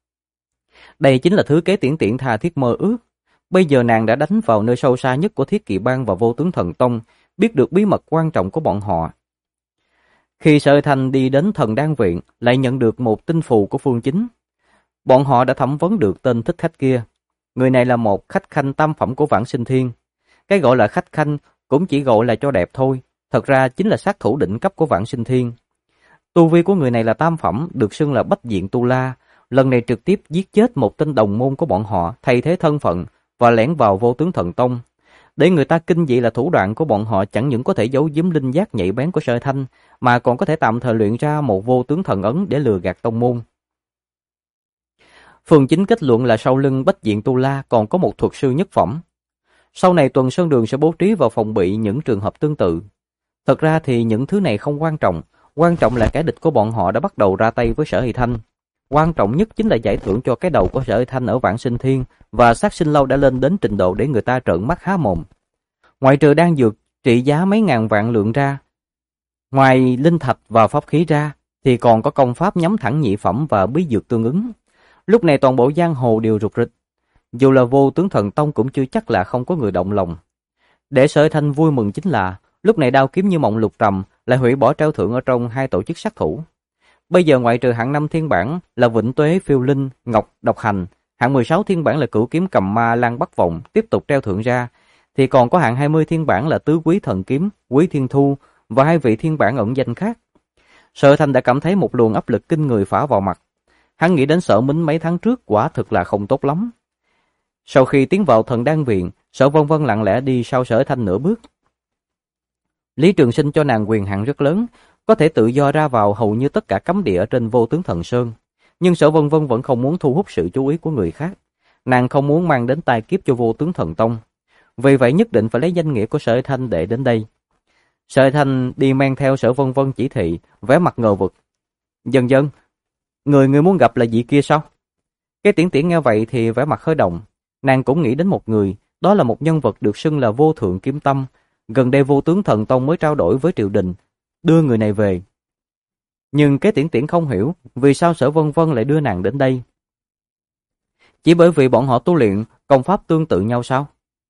Đây chính là thứ Kế Tiễn Tiễn tha thiết mơ ước. Bây giờ nàng đã đánh vào nơi sâu xa nhất của Thiết Kỵ Bang và Vô Tướng Thần Tông, biết được bí mật quan trọng của bọn họ. Khi Sở Thanh đi đến Thần Đan Viện, lại nhận được một tin phù của Phương Chính. Bọn họ đã thẩm vấn được tên thích khách kia. Người này là một khách khanh tam phẩm của Vãng Sinh Thiên. Cái gọi là khách khanh cũng chỉ gọi là cho đẹp thôi, thật ra chính là sát thủ đỉnh cấp của Vãng Sinh Thiên. Tu vi của người này là tam phẩm, được xưng là Bách Diện Tu La. Lần này trực tiếp giết chết một tên đồng môn của bọn họ, thay thế thân phận và lẻn vào Vô Tướng Thần Tông. Để người ta kinh dị là thủ đoạn của bọn họ chẳng những có thể giấu giếm linh giác nhạy bén của Sở Thanh, mà còn có thể tạm thời luyện ra một vô tướng thần ấn để lừa gạt tông môn. Phương Chính kết luận là sau lưng Bách Diện Tu La còn có một thuật sư nhất phẩm. Sau này Tuần Sơn Đường sẽ bố trí vào phòng bị những trường hợp tương tự. Thật ra thì những thứ này không quan trọng là kẻ địch của bọn họ đã bắt đầu ra tay với Sở Hy Thanh. Quan trọng nhất chính là giải thưởng cho cái đầu của Sở Hy Thanh ở Vãng Sinh Thiên và Sát Sinh Lâu đã lên đến trình độ để người ta trợn mắt há mồm. Ngoại trừ đan dược trị giá mấy ngàn vạn lượng ra, ngoài linh thạch và pháp khí ra, thì còn có công pháp nhắm thẳng nhị phẩm và bí dược tương ứng. Lúc này toàn bộ giang hồ đều rục rịch. Dù là Vô Tướng Thần Tông cũng chưa chắc là không có người động lòng. Để Sở Thanh vui mừng chính là lúc này Đao Kiếm Như Mộng Lục Trầm lại hủy bỏ treo thưởng ở trong hai tổ chức sát thủ. Bây giờ ngoại trừ hạng 5 thiên bản là Vĩnh Tuế, Phiêu Linh, Ngọc Độc Hành, hạng 16 thiên bản là Cửu Kiếm Cầm Ma, Lan Bắc Vọng tiếp tục treo thưởng ra, thì còn có hạng 20 thiên bản là Tứ Quý Thần Kiếm, Quý Thiên Thu và hai vị thiên bản ẩn danh khác. Sở Thanh đã cảm thấy một luồng áp lực kinh người phả vào mặt. Hắn nghĩ đến Sở Mính mấy tháng trước quả thực là không tốt lắm. Sau khi tiến vào Thần Đan Viện, Sở Vân Vân lặng lẽ đi sau Sở Thanh nửa bước. Lý Trường Sinh cho nàng quyền hạn rất lớn, có thể tự do ra vào hầu như tất cả cấm địa ở trên Vô Tướng Thần Sơn. Nhưng Sở Vân Vân vẫn không muốn thu hút sự chú ý của người khác. Nàng không muốn mang đến tai kiếp cho Vô Tướng Thần Tông. Vì vậy nhất định phải lấy danh nghĩa của Sở Thanh để đến đây. Sở Thanh đi men theo Sở Vân Vân chỉ thị, vẻ mặt ngờ vực. Dần dần, người người muốn gặp là vị kia sao? Cái Tiễn Tiễn nghe vậy thì vẻ mặt hơi động, nàng cũng nghĩ đến một người, đó là một nhân vật được xưng là Vô Thượng Kiếm Tâm, gần đây Vô Tướng Thần Tông mới trao đổi với triều đình, đưa người này về. Nhưng cái Tiễn Tiễn không hiểu vì sao Sở Vân Vân lại đưa nàng đến đây. Chỉ bởi vì bọn họ tu luyện công pháp tương tự nhau sao?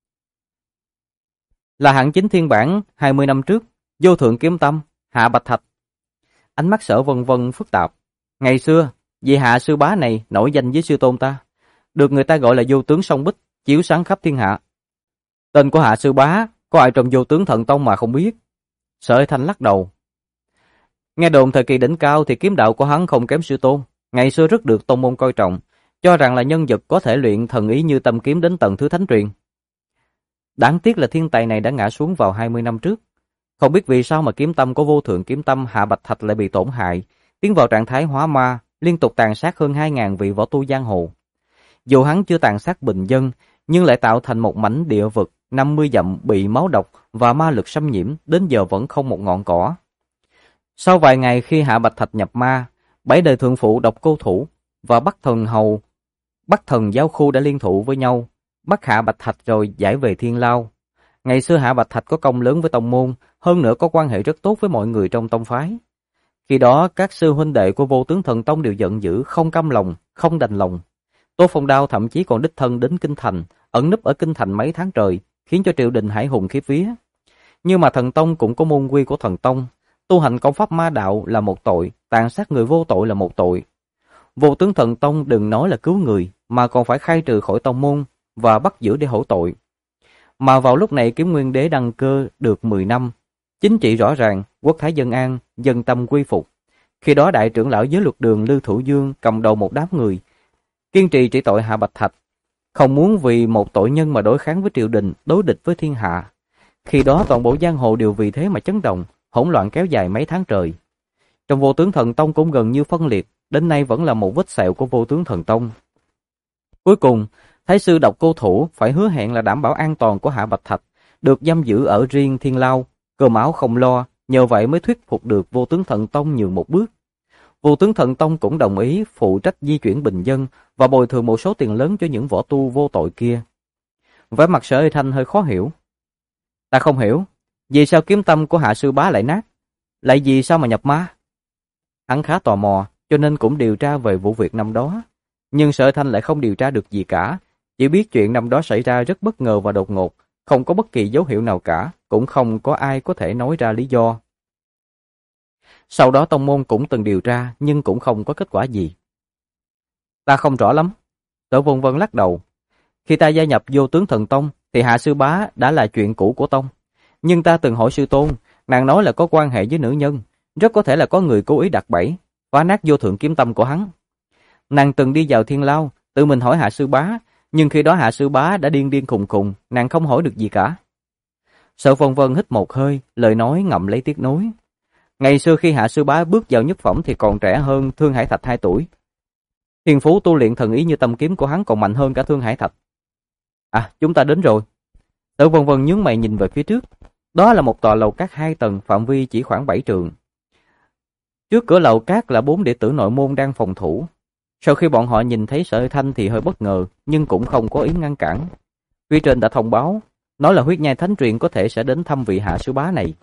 Là hạng chính thiên bản 20 năm trước, Vô Thượng Kiếm Tâm, Hạ Bạch Thạch. Ánh mắt Sở Vân Vân phức tạp. Ngày xưa, vị Hạ sư bá này nổi danh với sư tôn ta, được người ta gọi là Vô Tướng Song Bích, chiếu sáng khắp thiên hạ. Tên của Hạ sư bá có ai trong Vô Tướng Thần Tông mà không biết? Sở Thanh lắc đầu. Nghe đồn thời kỳ đỉnh cao thì kiếm đạo của hắn không kém sư tôn, ngày xưa rất được tông môn coi trọng, cho rằng là nhân vật có thể luyện thần ý như tâm kiếm đến tầng thứ thánh truyền. Đáng tiếc là thiên tài này đã ngã xuống vào 20 năm trước. Không biết vì sao mà kiếm tâm của Vô Thượng Kiếm Tâm Hạ Bạch Thạch lại bị tổn hại, tiến vào trạng thái hóa ma, liên tục tàn sát hơn 2.000 vị võ tu giang hồ. Dù hắn chưa tàn sát bình dân, nhưng lại tạo thành một mảnh địa vực 50 dặm bị máu độc và ma lực xâm nhiễm, đến giờ vẫn không một ngọn cỏ. Sau vài ngày khi Hạ Bạch Thạch nhập ma, 7 đời thượng phụ Độc Cô Thủ và Bắc Thần Giáo Khu đã liên thủ với nhau, bắt Hạ Bạch Thạch rồi giải về Thiên Lao. Ngày xưa Hạ Bạch Thạch có công lớn với tông môn, hơn nữa có quan hệ rất tốt với mọi người trong tông phái. Khi đó các sư huynh đệ của Vô Tướng Thần Tông đều giận dữ, không cam lòng, không đành lòng. Tô Phong Đao thậm chí còn đích thân đến Kinh Thành, ẩn núp ở Kinh Thành mấy tháng trời, khiến cho triều đình hải hùng khiếp vía. Nhưng mà Thần Tông cũng có môn quy của Thần Tông, tu hành công pháp ma đạo là một tội, tàn sát người vô tội là một tội. Vô Tướng Thần Tông đừng nói là cứu người, mà còn phải khai trừ khỏi tông môn và bắt giữ để hổ tội. Mà vào lúc này Kiếm Nguyên Đế đăng cơ được 10 năm, chính trị rõ ràng, quốc thái dân an, dân tâm quy phục. Khi đó đại trưởng lão Giới Luật Đường Lưu Thủ Dương cầm đầu một đám người, kiên trì trị tội Hạ Bạch Thạch, không muốn vì một tội nhân mà đối kháng với triều đình, đối địch với thiên hạ. Khi đó toàn bộ giang hồ đều vì thế mà chấn động, hỗn loạn kéo dài mấy tháng trời. Trong Vô Tướng Thần Tông cũng gần như phân liệt, đến nay vẫn là một vết sẹo của Vô Tướng Thần Tông. Cuối cùng, Thái sư Độc Cô Thủ phải hứa hẹn là đảm bảo an toàn của Hạ Bạch Thạch, được giam giữ ở riêng Thiên Lao, cơm áo không lo, nhờ vậy mới thuyết phục được Vô Tướng Thần Tông nhường một bước. Vô Tướng Thần Tông cũng đồng ý phụ trách di chuyển bình dân và bồi thường một số tiền lớn cho những võ tu vô tội kia. Vẻ mặt Sở Thanh hơi khó hiểu. Ta không hiểu, vì sao kiếm tâm của Hạ sư bá lại nát? Lại vì sao mà nhập ma? Hắn khá tò mò, cho nên cũng điều tra về vụ việc năm đó. Nhưng Sở Thanh lại không điều tra được gì cả, chỉ biết chuyện năm đó xảy ra rất bất ngờ và đột ngột, không có bất kỳ dấu hiệu nào cả, cũng không có ai có thể nói ra lý do. Sau đó tông môn cũng từng điều tra, nhưng cũng không có kết quả gì. Ta không rõ lắm. Sở Vân Vân lắc đầu. Khi ta gia nhập Vô Tướng Thần Tông, thì Hạ sư bá đã là chuyện cũ của tông. Nhưng ta từng hỏi sư tôn, nàng nói là có quan hệ với nữ nhân, rất có thể là có người cố ý đặt bẫy, phá nát Vô Thượng Kiếm Tâm của hắn. Nàng từng đi vào Thiên Lao, tự mình hỏi Hạ sư bá, nhưng khi đó Hạ sư bá đã điên điên khùng khùng, nàng không hỏi được gì cả. Sở Vân Vân hít một hơi, lời nói ngậm lấy tiếc nuối. Ngày xưa khi Hạ sư bá bước vào nhất phẩm thì còn trẻ hơn Thương Hải Thạch 2 tuổi. Thiên phú tu luyện thần ý như tâm kiếm của hắn còn mạnh hơn cả Thương Hải Thạch. À, chúng ta đến rồi. Sở Vân Vân nhướng mày nhìn về phía trước. Đó là một tòa lầu cát 2 tầng, phạm vi chỉ khoảng 7 trượng. Trước cửa lầu cát là 4 đệ tử nội môn đang phòng thủ. Sau khi bọn họ nhìn thấy Sở Thanh thì hơi bất ngờ, nhưng cũng không có ý ngăn cản. Phía trên đã thông báo, nói là huyết nhai thánh truyền có thể sẽ đến thăm vị Hạ sư bá này.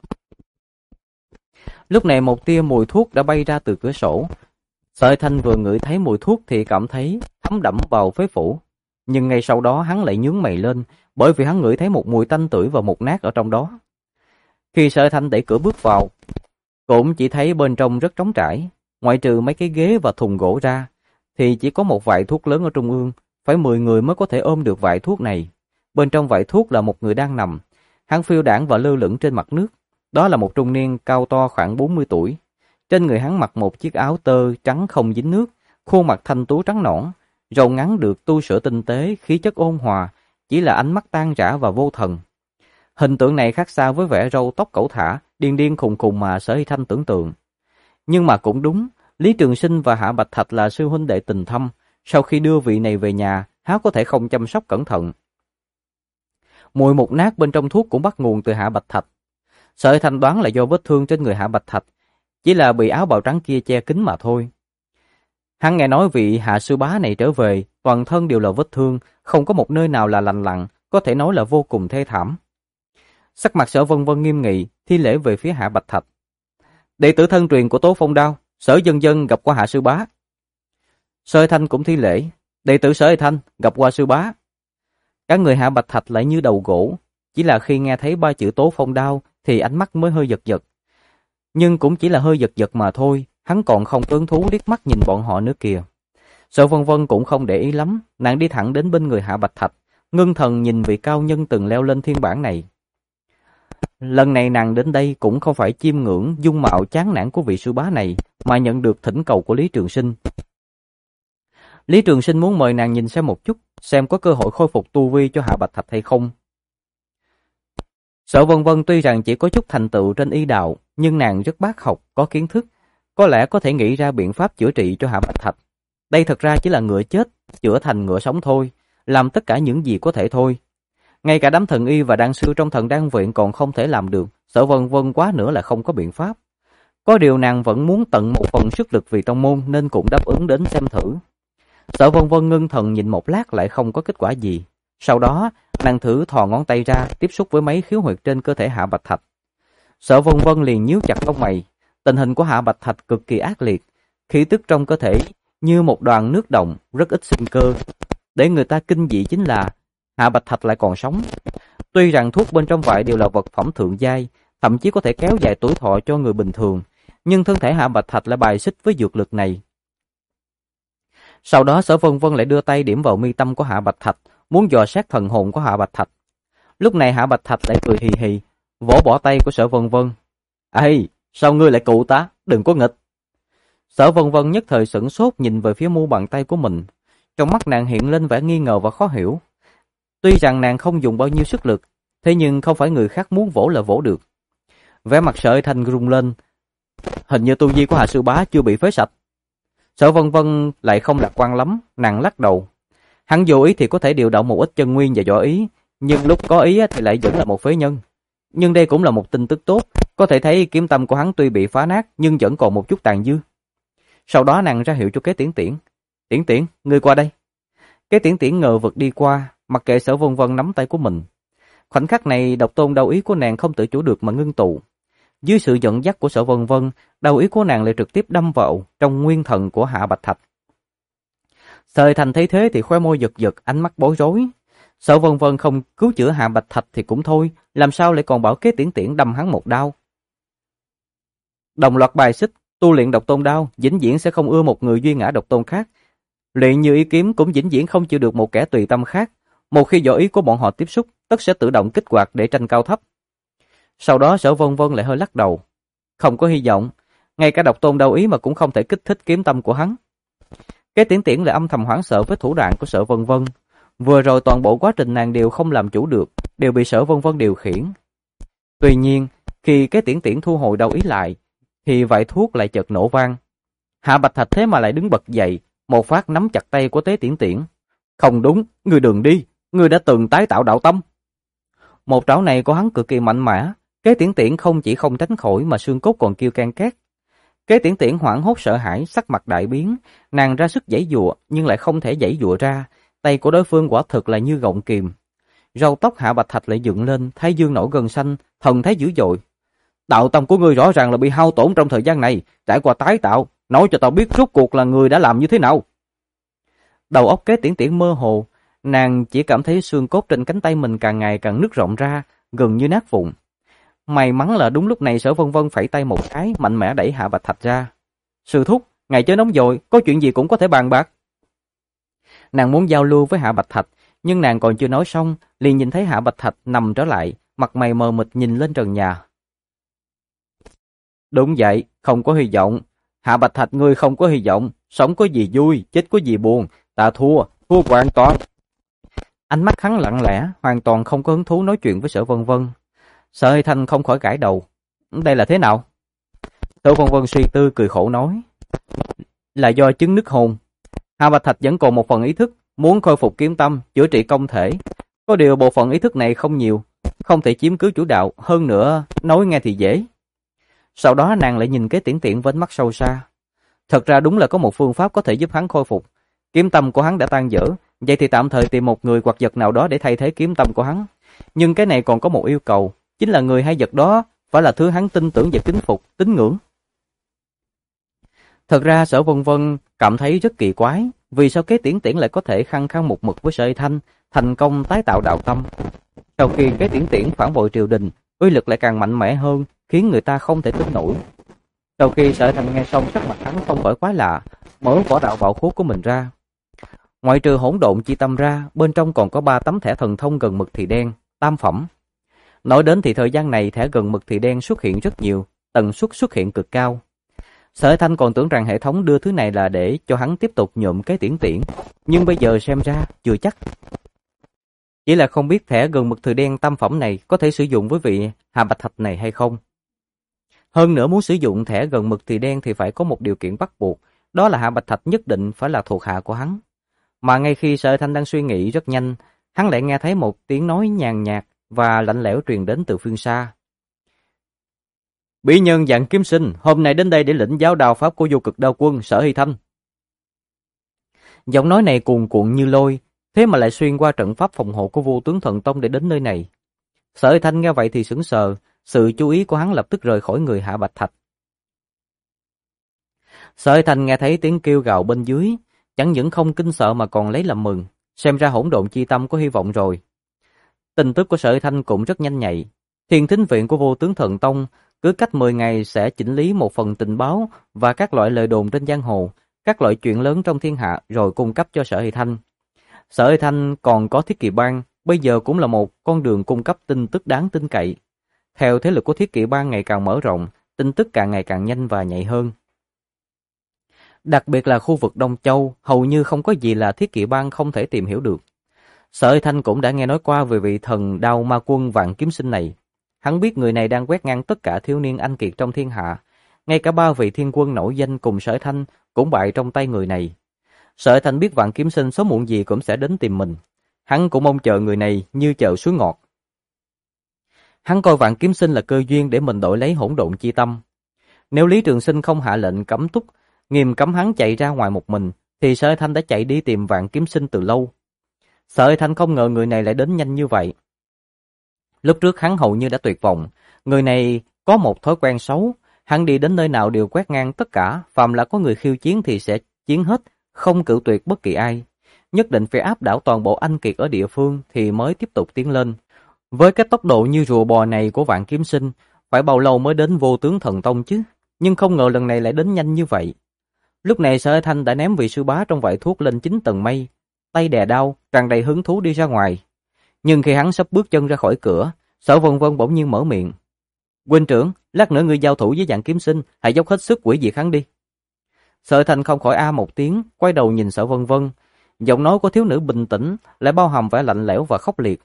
Lúc này một tia mùi thuốc đã bay ra từ cửa sổ. Sở Thanh vừa ngửi thấy mùi thuốc thì cảm thấy thấm đẫm vào phế phủ. Nhưng ngay sau đó hắn lại nhướng mày lên, bởi vì hắn ngửi thấy một mùi tanh tưởi và mục nát ở trong đó. Khi Sở Thanh đẩy cửa bước vào, cũng chỉ thấy bên trong rất trống trải, ngoại trừ mấy cái ghế và thùng gỗ ra, thì chỉ có một vại thuốc lớn ở trung ương, phải 10 người mới có thể ôm được vại thuốc này. Bên trong vại thuốc là một người đang nằm, hắn phiêu đãng và lơ lửng trên mặt nước. Đó là một trung niên cao to khoảng 40 tuổi. Trên người hắn mặc một chiếc áo tơ trắng không dính nước, khuôn mặt thanh tú trắng nõn, râu ngắn được tu sửa tinh tế, khí chất ôn hòa, chỉ là ánh mắt tan rã và vô thần. Hình tượng này khác xa với vẻ râu tóc cẩu thả, điên điên khùng khùng mà Sở Hy Thanh tưởng tượng. Nhưng mà cũng đúng, Lý Trường Sinh và Hạ Bạch Thạch là sư huynh đệ tình thâm, sau khi đưa vị này về nhà, há có thể không chăm sóc cẩn thận. Mùi mục nát bên trong thuốc cũng bắt nguồn từ Hạ Bạch Thạch. Sở Hải Thanh đoán là do vết thương trên người Hạ Bạch Thạch, chỉ là bị áo bào trắng kia che kín mà thôi. Hắn nghe nói vị Hạ sư bá này trở về, toàn thân đều là vết thương, không có một nơi nào là lành lặn, có thể nói là vô cùng thê thảm. Sắc mặt Sở Vân Vân nghiêm nghị, thi lễ về phía Hạ Bạch Thạch. Đệ tử thân truyền của Tố Phong Đao, Sở Dân Dân gặp qua Hạ sư bá. Sở Hải Thanh cũng thi lễ, đệ tử Sở Hải Thanh gặp qua sư bá. Cả người Hạ Bạch Thạch lại như đầu gỗ, chỉ là khi nghe thấy 3 chữ Tố Phong Đao thì ánh mắt mới hơi giật giật. Nhưng cũng chỉ là hơi giật giật mà thôi, hắn còn không có hứng thú liếc mắt nhìn bọn họ nữa kìa. Sở Vân Vân cũng không để ý lắm, nàng đi thẳng đến bên người Hạ Bạch Thạch, ngưng thần nhìn vị cao nhân từng leo lên thiên bản này. Lần này nàng đến đây cũng không phải chiêm ngưỡng dung mạo chán nản của vị sư bá này, mà nhận được thỉnh cầu của Lý Trường Sinh. Lý Trường Sinh muốn mời nàng nhìn xem một chút, xem có cơ hội khôi phục tu vi cho Hạ Bạch Thạch hay không. Sở Vân Vân tuy rằng chỉ có chút thành tựu trên y đạo, nhưng nàng rất bác học, có kiến thức, có lẽ có thể nghĩ ra biện pháp chữa trị cho Hạ Bạch Thạch. Đây thật ra chỉ là ngựa chết, chữa thành ngựa sống thôi, làm tất cả những gì có thể thôi. Ngay cả đám thần y và đan sư trong Thần Đan viện còn không thể làm được, Sở Vân Vân quá nữa là không có biện pháp. Có điều nàng vẫn muốn tận một phần sức lực vì tông môn nên cũng đáp ứng đến xem thử. Sở Vân Vân ngưng thần nhìn một lát lại không có kết quả gì. Sau đó, nàng thử thò ngón tay ra tiếp xúc với mấy khiếu huyệt trên cơ thể Hạ Bạch Thạch. Sở Vân Vân liền nhíu chặt lông mày, tình hình của Hạ Bạch Thạch cực kỳ ác liệt, khí tức trong cơ thể như một đoàn nước động, rất ít sinh cơ. Để người ta kinh dị chính là Hạ Bạch Thạch lại còn sống. Tuy rằng thuốc bên trong vải đều là vật phẩm thượng giai, thậm chí có thể kéo dài tuổi thọ cho người bình thường, nhưng thân thể Hạ Bạch Thạch lại bài xích với dược lực này. Sau đó Sở Vân Vân lại đưa tay điểm vào mi tâm của Hạ Bạch Thạch, muốn dò xét thần hồn của Hạ Bạch Thạch. Lúc này Hạ Bạch Thạch lại cười hì hì, vỗ bỏ tay của Sở Vân Vân. "Ê, sao ngươi lại cụ ta, đừng có nghịch." Sở Vân Vân nhất thời sửng sốt nhìn về phía mu bàn tay của mình, trong mắt nàng hiện lên vẻ nghi ngờ và khó hiểu. Tuy rằng nàng không dùng bao nhiêu sức lực, thế nhưng không phải người khác muốn vỗ là vỗ được. Vẻ mặt Sở Hải Thanh rung lên, hình như tu vi của Hạ sư bá chưa bị phế sạch. Sở Vân Vân lại không lạc quan lắm, nàng lắc đầu. Hắn vô ý thì có thể điều động một ít chân nguyên và võ ý, nhưng lúc có ý thì lại vẫn là một phế nhân. Nhưng đây cũng là một tin tức tốt, có thể thấy kiếm tâm của hắn tuy bị phá nát nhưng vẫn còn một chút tàn dư. Sau đó nàng ra hiệu cho Kế Tiễn Tiễn. "Tiễn Tiễn, ngươi qua đây." Kế Tiễn Tiễn ngờ vực đi qua, mặc kệ Sở Vân Vân nắm tay của mình. Khoảnh khắc này độc tôn đau ý của nàng không tự chủ được mà ngưng tụ. Dưới sự dẫn dắt của Sở Vân Vân, đau ý của nàng lại trực tiếp đâm vào trong nguyên thần của Hạ Bạch Thạch. Sở Hải Thanh thấy thế thì khóe môi giật giật, ánh mắt bối rối. Sở Vân Vân không cứu chữa Hạ Bạch Thạch thì cũng thôi, làm sao lại còn bảo Kế Tiễn Tiễn đâm hắn một đao. Đồng loạt bài xích, tu luyện độc tôn đao, vĩnh viễn sẽ không ưa một người duy ngã độc tôn khác. Luyện như ý kiếm cũng vĩnh viễn không chịu được một kẻ tùy tâm khác. Một khi võ ý của bọn họ tiếp xúc, tất sẽ tự động kích hoạt để tranh cao thấp. Sau đó Sở Vân Vân lại hơi lắc đầu. Không có hy vọng, ngay cả độc tôn đau ý mà cũng không thể kích thích kiếm tâm của hắn. Kế Tiễn Tiễn lại âm thầm hoảng sợ với thủ đoạn của Sở Vân Vân. Vừa rồi toàn bộ quá trình nàng đều không làm chủ được, đều bị Sở Vân Vân điều khiển. Tuy nhiên, khi Kế Tiễn Tiễn thu hồi đau ý lại, thì vải thuốc lại chợt nổ vang. Hạ Bạch Thạch thế mà lại đứng bật dậy, một phát nắm chặt tay của Kế Tiễn Tiễn. "Không đúng, ngươi đừng đi, ngươi đã từng tái tạo đạo tâm." Một trảo này của hắn cực kỳ mạnh mẽ, Kế Tiễn Tiễn không chỉ không tránh khỏi mà xương cốt còn kêu can két. Kế Tiễn Tiễn hoảng hốt sợ hãi, sắc mặt đại biến, nàng ra sức giãy giụa nhưng lại không thể giãy giụa ra, tay của đối phương quả thực là như gọng kìm. Râu tóc Hạ Bạch Thạch lại dựng lên, thái dương nổi gân xanh, thần thái dữ dội. "Đạo tâm của ngươi rõ ràng là bị hao tổn trong thời gian này, trải qua tái tạo, nói cho tao biết rốt cuộc là người đã làm như thế nào." Đầu óc Kế Tiễn Tiễn mơ hồ, nàng chỉ cảm thấy xương cốt trên cánh tay mình càng ngày càng nứt rộng ra, gần như nát vụn. May mắn là đúng lúc này Sở Vân Vân phẩy tay một cái, mạnh mẽ đẩy Hạ Bạch Thạch ra. "Sư thúc, ngài chớ nóng vội, có chuyện gì cũng có thể bàn bạc." Nàng muốn giao lưu với Hạ Bạch Thạch, nhưng nàng còn chưa nói xong, liền nhìn thấy Hạ Bạch Thạch nằm trở lại, mặt mày mờ mịt nhìn lên trần nhà. "Đúng vậy, không có hy vọng. Hạ Bạch Thạch ngươi không có hy vọng, sống có gì vui, chết có gì buồn, ta thua hoàn toàn." Ánh mắt hắn lặng lẽ, hoàn toàn không có hứng thú nói chuyện với Sở Vân Vân. Sở Hải Thanh không khỏi gãi đầu. "Đây là thế nào?" Sở Vân Vân suy tư cười khổ nói. "Là do chứng nứt hồn. Hạ Bạch Thạch vẫn còn một phần ý thức, muốn khôi phục kiếm tâm, chữa trị công thể. Có điều bộ phận ý thức này không nhiều, không thể chiếm cứ chủ đạo, hơn nữa nói nghe thì dễ. Sau đó nàng lại nhìn Kế Tiễn Tiễn với ánh mắt sâu xa. Thật ra đúng là có một phương pháp có thể giúp hắn khôi phục. Kiếm tâm của hắn đã tan vỡ, vậy thì tạm thời tìm một người hoặc vật nào đó để thay thế kiếm tâm của hắn. Nhưng cái này còn có một yêu cầu, chính là người hay vật đó phải là thứ hắn tin tưởng và kính phục, tín ngưỡng. Thật ra Sở Vân Vân cảm thấy rất kỳ quái, vì sao Kế Tiễn Tiễn lại có thể khăng khăng một mực với Sở Hy Thanh, thành công tái tạo đạo tâm. Sau khi Kế Tiễn Tiễn phản bội triều đình, uy lực lại càng mạnh mẽ hơn, khiến người ta không thể tin nổi. Sau khi Sở Hy Thanh nghe xong, sắc mặt hắn không khỏi quái lạ, mở vỏ đạo bảo khố của mình ra. Ngoại trừ hỗn độn chi tâm ra, bên trong còn có 3 tấm thẻ thần thông gần mực thì đen, tam phẩm. Nói đến thì thời gian này thẻ gần mực thì đen xuất hiện rất nhiều, tần suất xuất hiện cực cao. Sở Hy Thanh còn tưởng rằng hệ thống đưa thứ này là để cho hắn tiếp tục nhuộm Kế Tiễn Tiễn, nhưng bây giờ xem ra chưa chắc. Chỉ là không biết thẻ gần mực thì đen tam phẩm này có thể sử dụng với vị Hà Bạch Thạch này hay không. Hơn nữa muốn sử dụng thẻ gần mực thì đen thì phải có một điều kiện bắt buộc, đó là Hạ Bạch Thạch nhất định phải là thuộc hạ của hắn. Mà ngay khi Sở Hy Thanh đang suy nghĩ rất nhanh, hắn lại nghe thấy một tiếng nói nhàn nhạt và lạnh lẽo truyền đến từ phương xa. Bỉ nhân Vạn Kiếm Sinh, hôm nay đến đây để lĩnh giáo đao pháp của Vô Cực Đao Quân Sở Hy Thanh. Giọng nói này cuồn cuộn như lôi, thế mà lại xuyên qua trận pháp phòng hộ của Vô Tướng Thần Tông để đến nơi này. Sở Hy Thanh nghe vậy thì sững sờ, sự chú ý của hắn lập tức rời khỏi người Hạ Bạch Thạch. Sở Hy Thanh nghe thấy tiếng kêu gào bên dưới, chẳng những không kinh sợ mà còn lấy làm mừng, xem ra hỗn độn chi tâm có hy vọng rồi. Tin tức của Sở Hy Thanh cũng rất nhanh nhạy, Thiên Thính Viện của Vô Tướng Thần Tông cứ cách 10 ngày sẽ chỉnh lý một phần tình báo và các loại lời đồn trên giang hồ, các loại chuyện lớn trong thiên hạ rồi cung cấp cho Sở Hy Thanh. Sở Hy Thanh còn có Thiết Kỵ Bang, bây giờ cũng là một con đường cung cấp tin tức đáng tin cậy. Theo thế lực của Thiết Kỵ Bang ngày càng mở rộng, tin tức càng ngày càng nhanh và nhạy hơn. Đặc biệt là khu vực Đông Châu, hầu như không có gì là Thiết Kỵ Bang không thể tìm hiểu được. Sở Hy Thanh cũng đã nghe nói qua về vị thần đao ma quân Vạn Kiếm Sinh này. Hắn biết người này đang quét ngang tất cả thiếu niên anh kiệt trong thiên hạ. Ngay cả 3 vị thiên quân nổi danh cùng Sở Hy Thanh cũng bại trong tay người này. Sở Hy Thanh biết Vạn Kiếm Sinh sớm muộn gì cũng sẽ đến tìm mình. Hắn cũng mong chờ người này như chờ suối ngọt. Hắn coi Vạn Kiếm Sinh là cơ duyên để mình đổi lấy hỗn độn chi tâm. Nếu Lý Trường Sinh không hạ lệnh cấm túc, nghiêm cấm hắn chạy ra ngoài một mình, thì Sở Hy Thanh đã chạy đi tìm Vạn Kiếm Sinh từ lâu. Sở Hy Thanh không ngờ người này lại đến nhanh như vậy. Lúc trước hắn hầu như đã tuyệt vọng, người này có một thói quen xấu, hắn đi đến nơi nào đều quét ngang tất cả, phàm là có người khiêu chiến thì sẽ chiến hết, không cự tuyệt bất kỳ ai. Nhất định phải áp đảo toàn bộ anh kiệt ở địa phương thì mới tiếp tục tiến lên. Với cái tốc độ như rùa bò này của Vạn Kiếm Sinh, phải bao lâu mới đến Vô Tướng Thần Tông chứ, nhưng không ngờ lần này lại đến nhanh như vậy. Lúc này Sở Hy Thanh đã ném vị sư bá trong vải thuốc lên 9 tầng mây, tay đè đao, tràn đầy hứng thú đi ra ngoài. Nhưng khi hắn sắp bước chân ra khỏi cửa, Sở Vân Vân bỗng nhiên mở miệng. Huynh trưởng, lát nữa ngươi giao thủ với Vạn Kiếm Sinh, hãy dốc hết sức hủy diệt hắn đi. Sở Hy Thanh không khỏi a một tiếng, quay đầu nhìn Sở Vân Vân. Giọng nói của thiếu nữ bình tĩnh, lại bao hàm vẻ lạnh lẽo và khốc liệt.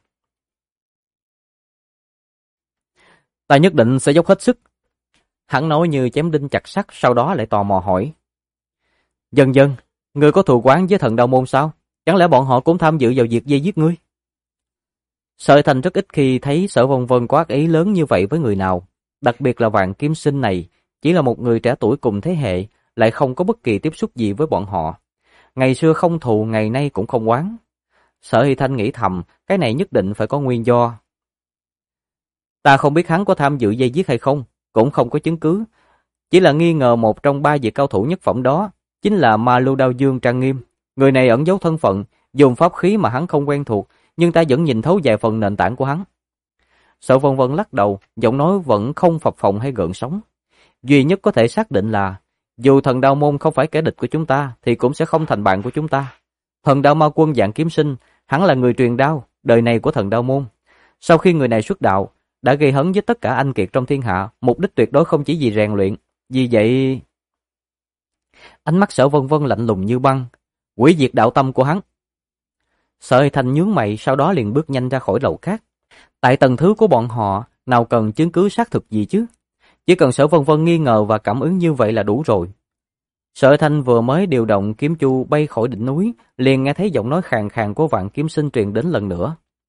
Ta nhất định sẽ dốc hết sức. Hắn nói như chém đinh chặt sắt, sau đó lại tò mò hỏi. Dần dần, ngươi có thù oán với thần Đao Môn sao? Chẳng lẽ bọn họ cũng tham dự vào việc dây giết ngươi? Sở Hy Thanh rất ít khi thấy Sở Vân Vân có ác ý lớn như vậy với người nào, đặc biệt là Vạn Kiếm Sinh này, chỉ là một người trẻ tuổi cùng thế hệ, lại không có bất kỳ tiếp xúc gì với bọn họ. Ngày xưa không thù, ngày nay cũng không oán. Sở Hy Thanh nghĩ thầm, cái này nhất định phải có nguyên do. Ta không biết hắn có tham dự dây giết hay không, cũng không có chứng cứ. Chỉ là nghi ngờ một trong 3 vị cao thủ nhất phẩm đó, chính là Ma Lưu Đao Dương Trang Nghiêm. Người này ẩn giấu thân phận, dùng pháp khí mà hắn không quen thuộc, nhưng ta vẫn nhìn thấu vài phần nền tảng của hắn. Sở Vân Vân lắc đầu, giọng nói vẫn không phập phồng hay gợn sóng. Duy nhất có thể xác định là, dù thần Đao Môn không phải kẻ địch của chúng ta, thì cũng sẽ không thành bạn của chúng ta. Thần Đao Ma Quân Vạn Kiếm Sinh, hắn là người truyền đao, đời này của thần Đao Môn. Sau khi người này xuất đạo, đã gây hấn với tất cả anh kiệt trong thiên hạ, mục đích tuyệt đối không chỉ vì rèn luyện. Vì vậy... Ánh mắt Sở Vân Vân lạnh lùng như băng, hủy diệt đạo tâm của hắn. Sở Hy Thanh nhướng mày, sau đó liền bước nhanh ra khỏi lầu cát. Tại tầng thứ của bọn họ, nào cần chứng cứ xác thực gì chứ? Chỉ cần Sở Vân Vân nghi ngờ và cảm ứng như vậy là đủ rồi. Sở Hy Thanh vừa mới điều động kiếm chu bay khỏi đỉnh núi, liền nghe thấy giọng nói khàn khàn của Vạn Kiếm Sinh truyền đến lần nữa.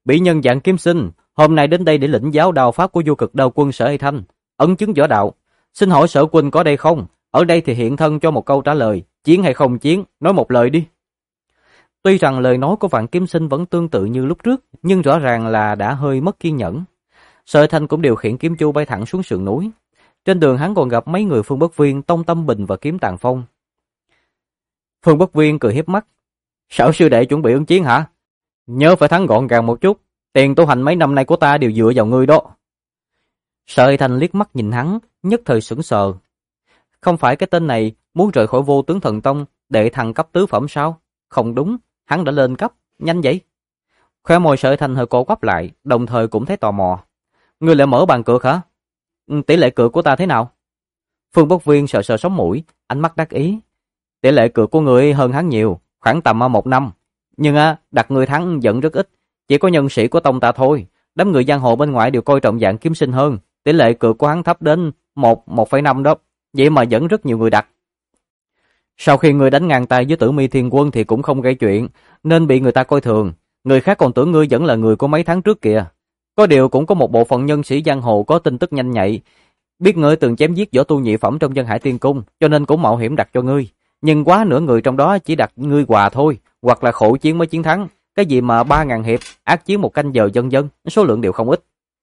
Bị nhân Dạng Kim Sinh, hôm nay đến đây để lĩnh giáo đao pháp của vô cực đao quân Sở Hy Thanh, ấn chứng võ đạo. Xin hỏi Sở huynh có đây không? Ở đây thì hiện thân cho một câu trả lời, chiến hay không chiến, nói một lời đi. Tuy rằng lời nói của Vạn Kim Sinh vẫn tương tự như lúc trước, nhưng rõ ràng là đã hơi mất kiên nhẫn. Sở Hy Thanh cũng điều khiển kiếm chu bay thẳng xuống sườn núi. Trên đường hắn còn gặp mấy người Phương Bất Viên, Tông Tâm Bình và Kiếm Tàng Phong. Phương Bất Viên cười hiếp mắt. Sở sư đệ chuẩn bị ứng chiến hả? Nhớ phải thắng gọn gàng một chút, tiền tu hành mấy năm nay của ta đều dựa vào ngươi đó. Sở Hy Thanh liếc mắt nhìn hắn, nhất thời sững sờ. Không phải cái tên này muốn rời khỏi Vô Tướng Thần Tông để thăng cấp tứ phẩm sao? Không đúng, hắn đã lên cấp, nhanh vậy. Khóe môi Sở Hy Thanh hơi co quắp lại, đồng thời cũng thấy tò mò. Ngươi lại mở bàn cược hả? Tỷ lệ cược của ta thế nào? Phương Bất Viên sờ sờ sống mũi, ánh mắt đắc ý. Tỷ lệ cược của ngươi hơn hắn nhiều, khoảng tầm 1 năm. Nhưng đặt người thắng vẫn rất ít, chỉ có nhân sĩ của tông ta thôi. Đám người giang hồ bên ngoài đều coi trọng Dạng Kiếm Sinh hơn. Tỷ lệ cược của hắn thấp đến 1,5 đó, vậy mà vẫn rất nhiều người đặt. Sau khi ngươi đánh ngang tay với Tử Mi Thiên Quân thì cũng không gây chuyện, nên bị người ta coi thường. Người khác còn tưởng ngươi vẫn là người của mấy tháng trước kìa. Có điều cũng có một bộ phận nhân sĩ giang hồ có tin tức nhanh nhạy, biết ngươi từng chém giết võ tu nhị phẩm trong Dân Hải Tiên Cung, cho nên cũng mạo hiểm đặt cho ngươi. Nhưng quá nửa người trong đó chỉ đặt ngươi quà thôi, hoặc là khổ chiến mới chiến thắng. Cái gì mà 3.000 hiệp, ác chiến 1 canh giờ vân vân, số lượng đều không ít.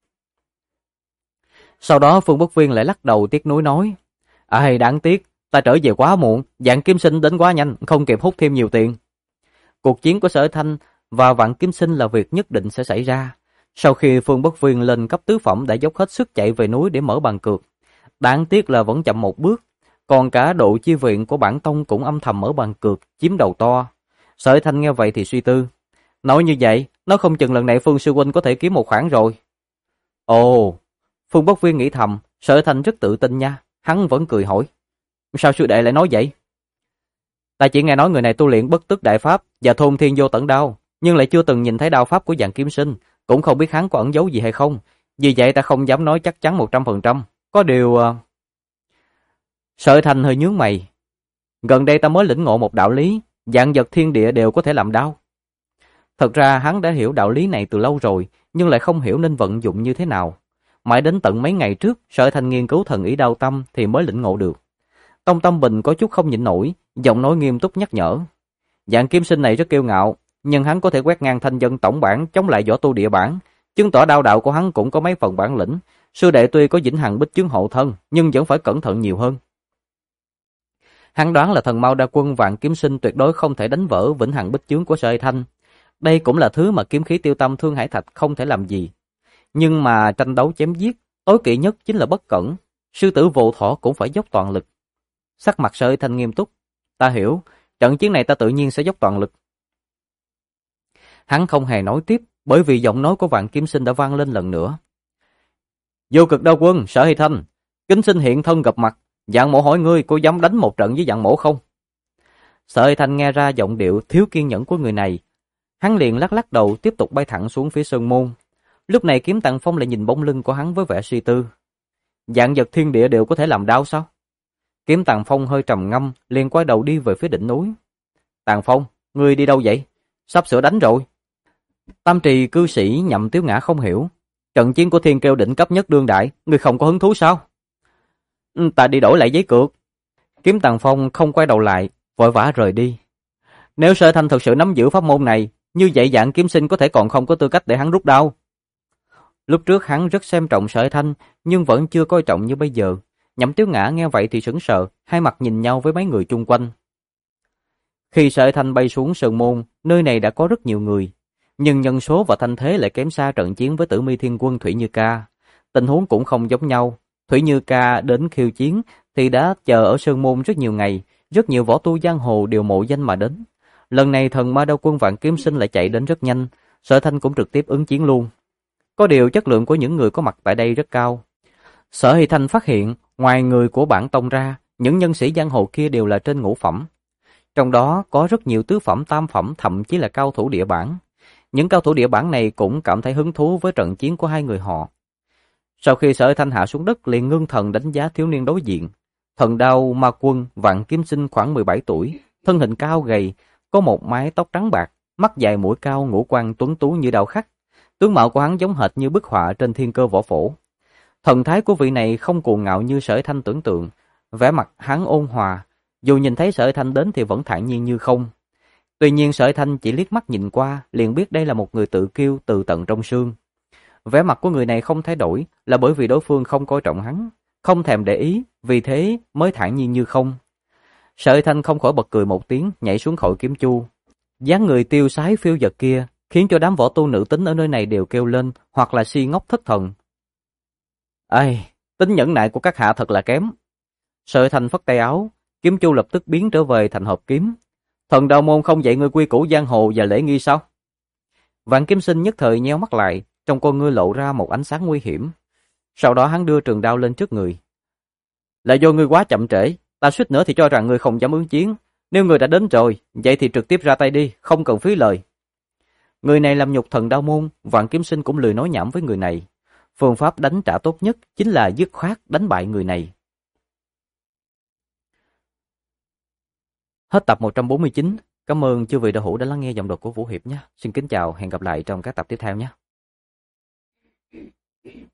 Sau đó Phương Bất Viên lại lắc đầu tiếc nuối nói: đáng tiếc, ta trở về quá muộn, Dạng Kiếm Sinh đến quá nhanh, không kịp hút thêm nhiều tiền. Cuộc chiến của Sở Thanh và Vạn Kiếm Sinh là việc nhất định sẽ xảy ra. Sau khi Phương Bất Viên lên cấp tứ phẩm đã dốc hết sức chạy về núi để mở bàn cược. Đáng tiếc là vẫn chậm một bước, còn cả đội chi viện của bản tông cũng âm thầm mở bàn cược, chiếm đầu to. Sở Thanh nghe vậy thì suy tư. Nói như vậy, nó không chừng lần này Phương sư huynh có thể kiếm một khoản rồi. Ồ, Phương Bất Viên nghĩ thầm, Sở Thanh rất tự tin nha, hắn vẫn cười hỏi. Sao sư đệ lại nói vậy? Ta chỉ nghe nói người này tu luyện bất tức đại pháp và thôn thiên vô tận đao, nhưng lại chưa từng nhìn thấy đao pháp của Dạng Kiếm Sinh, cũng không biết hắn có ẩn giấu gì hay không. Vì vậy ta không dám nói chắc chắn 100%. Có điều... Sở Thanh hơi nhướng mày. Gần đây ta mới lĩnh ngộ một đạo lý, vạn vật thiên địa đều có thể làm đao. Thật ra hắn đã hiểu đạo lý này từ lâu rồi, nhưng lại không hiểu nên vận dụng như thế nào. Mãi đến tận mấy ngày trước, Sở Thanh nghiên cứu thần ý đao tâm thì mới lĩnh ngộ được. Tông Tâm Bình có chút không nhịn nổi, giọng nói nghiêm túc nhắc nhở. Dạng Kiếm Sinh này rất kiêu ngạo, nhưng hắn có thể quét ngang thanh dân tổng bản chống lại võ tu địa bản, chứng tỏ đao đạo của hắn cũng có mấy phần bản lĩnh. Sư đệ tuy có vĩnh hằng bích chướng hộ thân, nhưng vẫn phải cẩn thận nhiều hơn. Hắn đoán là thần Mao Đa Quân Vạn Kiếm Sinh tuyệt đối không thể đánh vỡ vĩnh hằng bích chướng của Sở Hy Thanh. Đây cũng là thứ mà kiếm khí tiêu tâm Thương Hải Thạch không thể làm gì. Nhưng mà tranh đấu chém giết, tối kỵ nhất chính là bất cẩn. Sư tử Vô Thọ cũng phải dốc toàn lực. Sắc mặt Sở Hy Thanh nghiêm túc. Ta hiểu, trận chiến này ta tự nhiên sẽ dốc toàn lực. Hắn không hề nói tiếp, bởi vì giọng nói của Vạn Kiếm Sinh đã vang lên lần nữa. Vô cực đao quân, Sở Hy Thanh, kính xin hiện thân gặp mặt. Dạng Mỗ hỏi ngươi, cô dám đánh một trận với Dạng Mỗ không? Sở Hy Thanh nghe ra giọng điệu thiếu kiên nhẫn của người này. Hắn liền lắc lắc đầu tiếp tục bay thẳng xuống phía sơn môn. Lúc này Kiếm Tàng Phong lại nhìn bóng lưng của hắn với vẻ suy tư. Dạng vật thiên địa đều có thể làm đau sao? Kiếm Tàng Phong hơi trầm ngâm, liền quay đầu đi về phía đỉnh núi. Tàng Phong, ngươi đi đâu vậy? Sắp sửa đánh rồi. Tam trì cư sĩ Nhậm Tiếu Ngã không hiểu. Trận chiến của thiên kiêu đỉnh cấp nhất đương đại, ngươi không có hứng thú sao? Ta đi đổi lại giấy cược. Kiếm Tàng Phong không quay đầu lại, vội vã rời đi. Nếu Sở Thanh thực sự nắm giữ pháp môn này, như vậy Dạng Kiếm Sinh có thể còn không có tư cách để hắn rút đao. Lúc trước hắn rất xem trọng Sở Thanh, nhưng vẫn chưa coi trọng như bây giờ. Nhậm Tiếu Ngã nghe vậy thì sững sờ, hai mặt nhìn nhau với mấy người chung quanh. Khi Sở Thanh bay xuống sơn môn, nơi này đã có rất nhiều người, nhưng nhân số và thanh thế lại kém xa trận chiến với Tử Mi Thiên Quân Thủy Như Ca. Tình huống cũng không giống nhau. Thủy Như Ca đến khiêu chiến thì đã chờ ở sơn môn rất nhiều ngày, rất nhiều võ tu giang hồ đều mộ danh mà đến. Lần này thần Ma Đao Quân Vạn Kiếm Sinh lại chạy đến rất nhanh, Sở Thanh cũng trực tiếp ứng chiến luôn. Có điều chất lượng của những người có mặt tại đây rất cao. Sở Hy Thanh phát hiện, ngoài người của bản tông ra, những nhân sĩ giang hồ kia đều là trên ngũ phẩm. Trong đó có rất nhiều tứ phẩm, tam phẩm, thậm chí là cao thủ địa bản. Những cao thủ địa bản này cũng cảm thấy hứng thú với trận chiến của hai người họ. Sau khi Sở Hy Thanh hạ xuống đất, liền ngưng thần đánh giá thiếu niên đối diện. Thần Đao Ma Quân Vạn Kiếm Sinh khoảng 17 tuổi, thân hình cao gầy, có một mái tóc trắng bạc, mắt dài mũi cao, ngũ quan tuấn tú như đao khắc. Tướng mạo của hắn giống hệt như bức họa trên thiên cơ võ phổ. Thần thái của vị này không cuồng ngạo như Sở Thanh tưởng tượng, vẻ mặt hắn ôn hòa, dù nhìn thấy Sở Thanh đến thì vẫn thản nhiên như không. Tuy nhiên Sở Thanh chỉ liếc mắt nhìn qua, liền biết đây là một người tự kiêu từ tận trong xương. Vẻ mặt của người này không thay đổi là bởi vì đối phương không coi trọng hắn, không thèm để ý, vì thế mới thản nhiên như không. Sở Thanh không khỏi bật cười một tiếng, nhảy xuống khỏi kiếm chu. Dáng người tiêu sái phiêu dật kia khiến cho đám võ tu nữ tính ở nơi này đều kêu lên, hoặc là si ngốc thất thần. Ai, tính nhẫn nại của các hạ thật là kém. Sở Thanh phất tay áo, kiếm chu lập tức biến trở về thành hộp kiếm. Thần Đạo môn không dạy ngươi quy củ giang hồ và lễ nghi sao? Vạn Kiếm Sinh nhất thời nheo mắt lại, trong con ngươi lộ ra một ánh sáng nguy hiểm. Sau đó hắn đưa trường đao lên trước người. Là do ngươi quá chậm trễ, ta suýt nữa thì cho rằng ngươi không dám ứng chiến. Nếu ngươi đã đến rồi, vậy thì trực tiếp ra tay đi, không cần phí lời. Người này làm nhục Thần Đạo môn, Vạn Kiếm Sinh cũng lười nói nhảm với người này. Phương pháp đánh trả tốt nhất chính là dứt khoát đánh bại người này. Hết tập 149. Cảm ơn chư vị đạo hữu đã lắng nghe giọng đọc của Vũ Hiệp nhé. Xin kính chào, hẹn gặp lại trong các tập tiếp theo nhé.